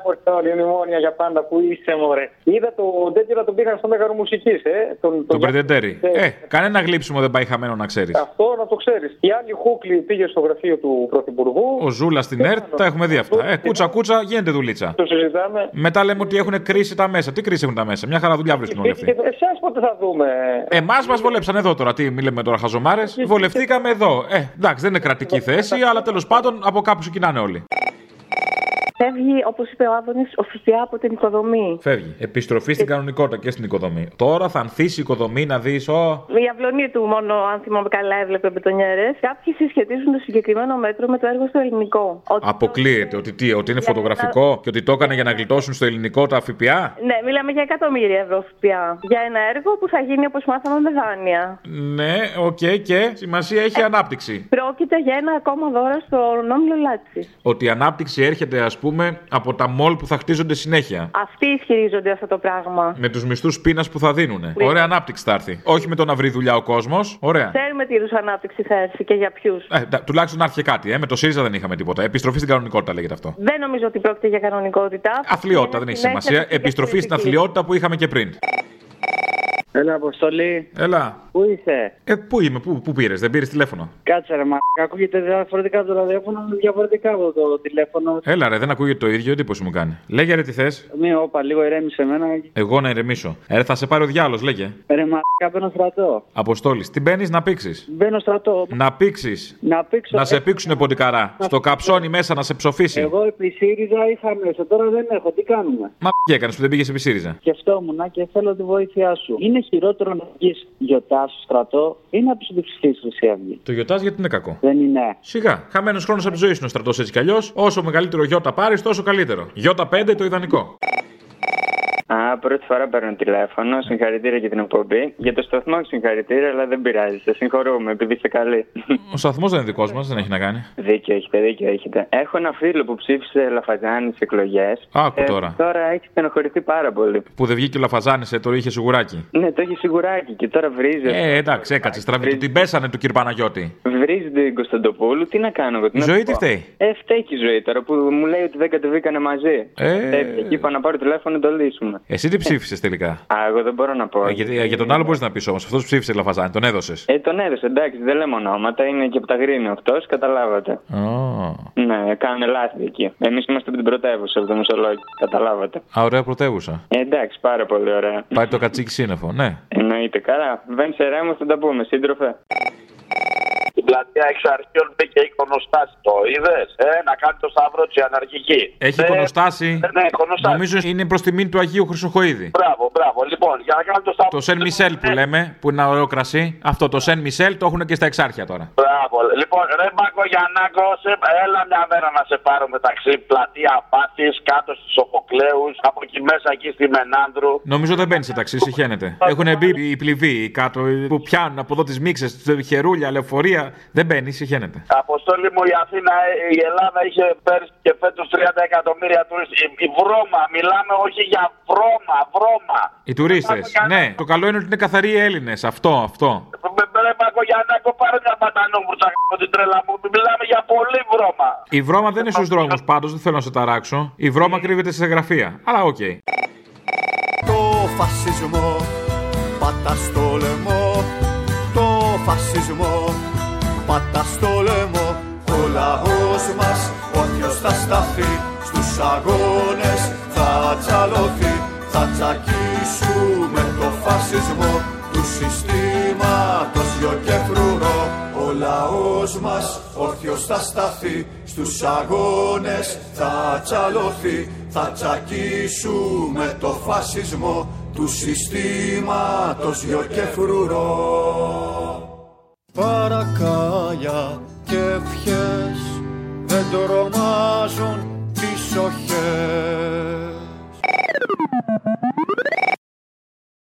Αποστόλη, μνημόνια για πάντα που είσαι, μωρέ. Είδα το τέτοιο, τον πήγαν στο Μέγαρο Μουσικής, ε. Τον, τον, τον Πρετεντέρη. Ε, κανένα γλύψιμο δεν πάει χαμένο, να ξέρεις. Αυτό να το ξέρεις. Η άλλη Χούκλη πήγε στο γραφείο του Πρωθυπουργού. Ο Ζούλα στην ΕΡΤ, τα έχουμε δει αυτά. Ε, κούτσα κούτσα γίνεται δουλίτσα. Το συζητάμε. Μετά λέμε ότι έχουν κρίση τα μέσα. Τι κρίση έχουν τα μέσα, μια χαρά δουλειά βρίσκουν όλοι αυτοί. Εσάς πότε θα δούμε. Εμάς μας βολέψαν εδώ τώρα. Τι μιλάμε τώρα, χαζομάρες. Βολευτήκαμε εδώ. Ε, εντάξει, δεν είναι κρατική θέση, αλλά τέλος πάντων από κάπου ξεκινάνε όλοι. Φεύγει, όπως είπε ο Άδωνης, οφειλιά από την οικοδομή. Φεύγει. Επιστροφή στην κανονικότητα και στην οικοδομή. Τώρα θα ανθίσει η οικοδομή να δεις. Ο... Η αυλωνή του, μόνο αν θυμάμαι καλά, έβλεπε μπετονιέρες. Κάποιοι συσχετίζουν το συγκεκριμένο μέτρο με το έργο στο ελληνικό. Ότι Αποκλείεται το... ότι, τι, ότι είναι φωτογραφικό να... και ότι το έκανε για να γλιτώσουν στο ελληνικό τα ΦΠΑ. Ναι, μιλάμε για εκατομμύρια ευρώ ΦΠΑ. Για ένα έργο που θα γίνει, όπως μάθαμε, με δάνεια. Ναι, οκ, okay, και σημασία έχει ε, ανάπτυξη. Πρόκειται για ένα ακόμα δώρο στον Όμιλο Λάτσι. Ότι η ανάπτυξη έρχεται, ας πούμε, από τα μολ που θα χτίζονται συνέχεια. Αυτοί ισχυρίζονται αυτό το πράγμα. Με τους μισθούς πείνας που θα δίνουν. Ωραία ανάπτυξη θα έρθει. Όχι με το να βρει δουλειά ο κόσμος. Ωραία. Ξέρουμε τι είδους ανάπτυξη θα έρθει και για ποιους. Ε, τουλάχιστον να έρθει κάτι. Ε. Με το ΣΥΡΙΖΑ δεν είχαμε τίποτα. Επιστροφή στην κανονικότητα λέγεται αυτό. Δεν νομίζω ότι πρόκειται για κανονικότητα. Αθλειότητα δεν έχει σημασία. Επιστροφή στην αθλειότητα που είχαμε και πριν. Έλα, Αποστολή. Έλα. Πού είσαι? Ε, πού είμαι, πού, πού πήρες, δεν πήρες τηλέφωνο. Κάτσε ρε, μα ακούγεται διαφορετικά το ραδιόφωνο, διαφορετικά από το τηλέφωνο. Έλα, ρε, δεν ακούγεται το ίδιο, εντύπωση μου κάνει. Λέγε, ρε, τι θες. Μη, όπα, λίγο ηρέμησε εμένα. Εγώ να ηρεμήσω. Ε, θα σε πάρει ο διάλογος, λέγε. Ρε, μα μπαίνω στρατό. Αποστόλης, τι μπαίνεις να πήξεις. Μπαίνω στρατό. Να πήξεις. Να πήξω. Να σε πήξουνε ποντικαρά. Να... Στο καψόνι μέσα να σε ψοφήσει. Εγώ επί ΣΥΡΙΖΑ είχα μέσα, τώρα δεν έχω, τι κάνουμε. Μα τι έκανες που δεν πήγες επί ΣΥΡΙΖΑ. Σκεφτόμουν και θέλω τη βοήθειά σου. Είναι χειρότερο να βγεις γιοτά στο στρατό ή να πει ότι ψηφίσει Χρυσή Αυγή. Το γιοτά γιατί είναι κακό. Δεν είναι. Σιγά. Χαμένος χρόνος από τη ζωή σου είναι ο στρατός έτσι κι αλλιώς. Όσο μεγαλύτερο γιώτα πάρεις, τόσο καλύτερο. Γιώτα πέντε το ιδανικό. Α, πρώτη φορά παίρνω τηλέφωνο. Συγχαρητήρια για την εκπομπή. Για το σταθμό συγχαρητήρια, αλλά δεν πειράζει. Σε συγχωρούμε, επειδή είστε καλοί. Ο σταθμός δεν είναι δικός μας, δεν έχει να κάνει. Δίκιο έχετε, δίκιο έχετε. Έχω ένα φίλο που ψήφισε Λαφαζάνη στις εκλογές. Άκου τώρα. Ε, τώρα έχει στενοχωρηθεί πάρα πολύ. Που δεν βγήκε ο Λαφαζάνης, ε, το είχε σιγουράκι. Ναι, το είχε σιγουράκι και τώρα βρίζει. Ε, εντάξει, έκατσε στραβή. Του την πέσανε του κ. Παναγιώτη. Βρίζει την Κωνσταντοπούλου, τι να κάνω εγώ. Η ζωή τι φταίει. Ε, φταίει και η ζωή τώρα που μου λέει ότι δεν κατεβήκανε μαζί. Ε, εκεί είπα να πάρω τηλέφωνο το λύσουμε. Εσύ τι ψήφισες τελικά. Α, εγώ δεν μπορώ να πω. Ε, για, για τον άλλο μπορείς να πεις όμως. Αυτός ψήφισε Λαφαζάνη, τον έδωσες. Ε, τον έδωσε, εντάξει, δεν λέμε ονόματα, είναι και από τα γρίνη αυτός, καταλάβατε. Oh. Ναι, κάνουν λάθη εκεί. Εμείς είμαστε από την πρωτεύουσα, από το Μεσολόγιο, καταλάβατε. Α, ωραία πρωτεύουσα. Ε, εντάξει, πάρα πολύ ωραία. Πάει το κατσίκι σύννεφο, ναι. Εννοείται, καλά. Βεν σε ρέμο, θα τα πούμε, σύντροφε. Στην πλατεία Εξαρχείων μπήκε εικονοστάσι. Το είδες, ε, να κάνει το σταυρό της η αναρχική. Έχει εικονοστάσι. Ε, ναι, εικονοστάσι. Νομίζω είναι προς τιμή του Αγίου Χρυσοχοΐδη. Μπράβο, μπράβο. Λοιπόν, για να κάνει το σταυρό. Το Σεν Μισελ που λέμε, που είναι ένα ωραίο κρασί. Αυτό το Σεν Μισελ το έχουν και στα Εξάρχεια τώρα. Μπράβο. Λοιπόν, ρε Μπακογιαννάκο, έλα μια μέρα να σε πάρω μεταξύ πλατεία Πάτης, κάτω στους Σοφοκλέους, από εκεί μέσα εκεί στη Μενάνδρου. Νομίζω δεν μπαίνει σε ταξί, συχαίνεται. Έχουν μπει οι πληβοί κάτω που πιάνουν από εδώ τις μίξες, χερούλια, λεωφορεία. Δεν μπαίνει, συχαίνεται. Αποστόλη μου, η Αθήνα, η Ελλάδα είχε πέρσι και φέτος τριάντα εκατομμύρια τουρίστες. Η, η βρώμα, μιλάμε όχι για βρώμα, βρώμα. Οι τουρίστες, ναι. Το καλό είναι ότι είναι καθαροί οι Έλληνες. Αυτό, αυτό. Ρε Μπακογιαννάκο, πάρε μια πατανόβουρτσα από την τρέλα μου. Μιλάμε για πολύ βρώμα. Η βρώμα δεν είναι στους δρόμους πάντως, δεν θέλω να σε ταράξω. Η βρώμα κρύβεται σε γραφεία. Αλλά οκ. Okay. Το φασισμό πατά στο λαιμό. Το φασισμό πατά στο λαιμό. Ο λαός μας όρθιος θα σταθεί. Στους αγώνες θα τσαλωθεί. Θα τσακίσουμε το φασισμό του συστήματος γιο και φρουρό. Ο λαός μας όρθιος θα σταθεί. Στους αγώνες θα τσαλωθεί. Θα τσακίσουμε το φασισμό του συστήματος γιο και φρουρό. Παρακάλια και ευχές δεν τρομάζουν τις οχές.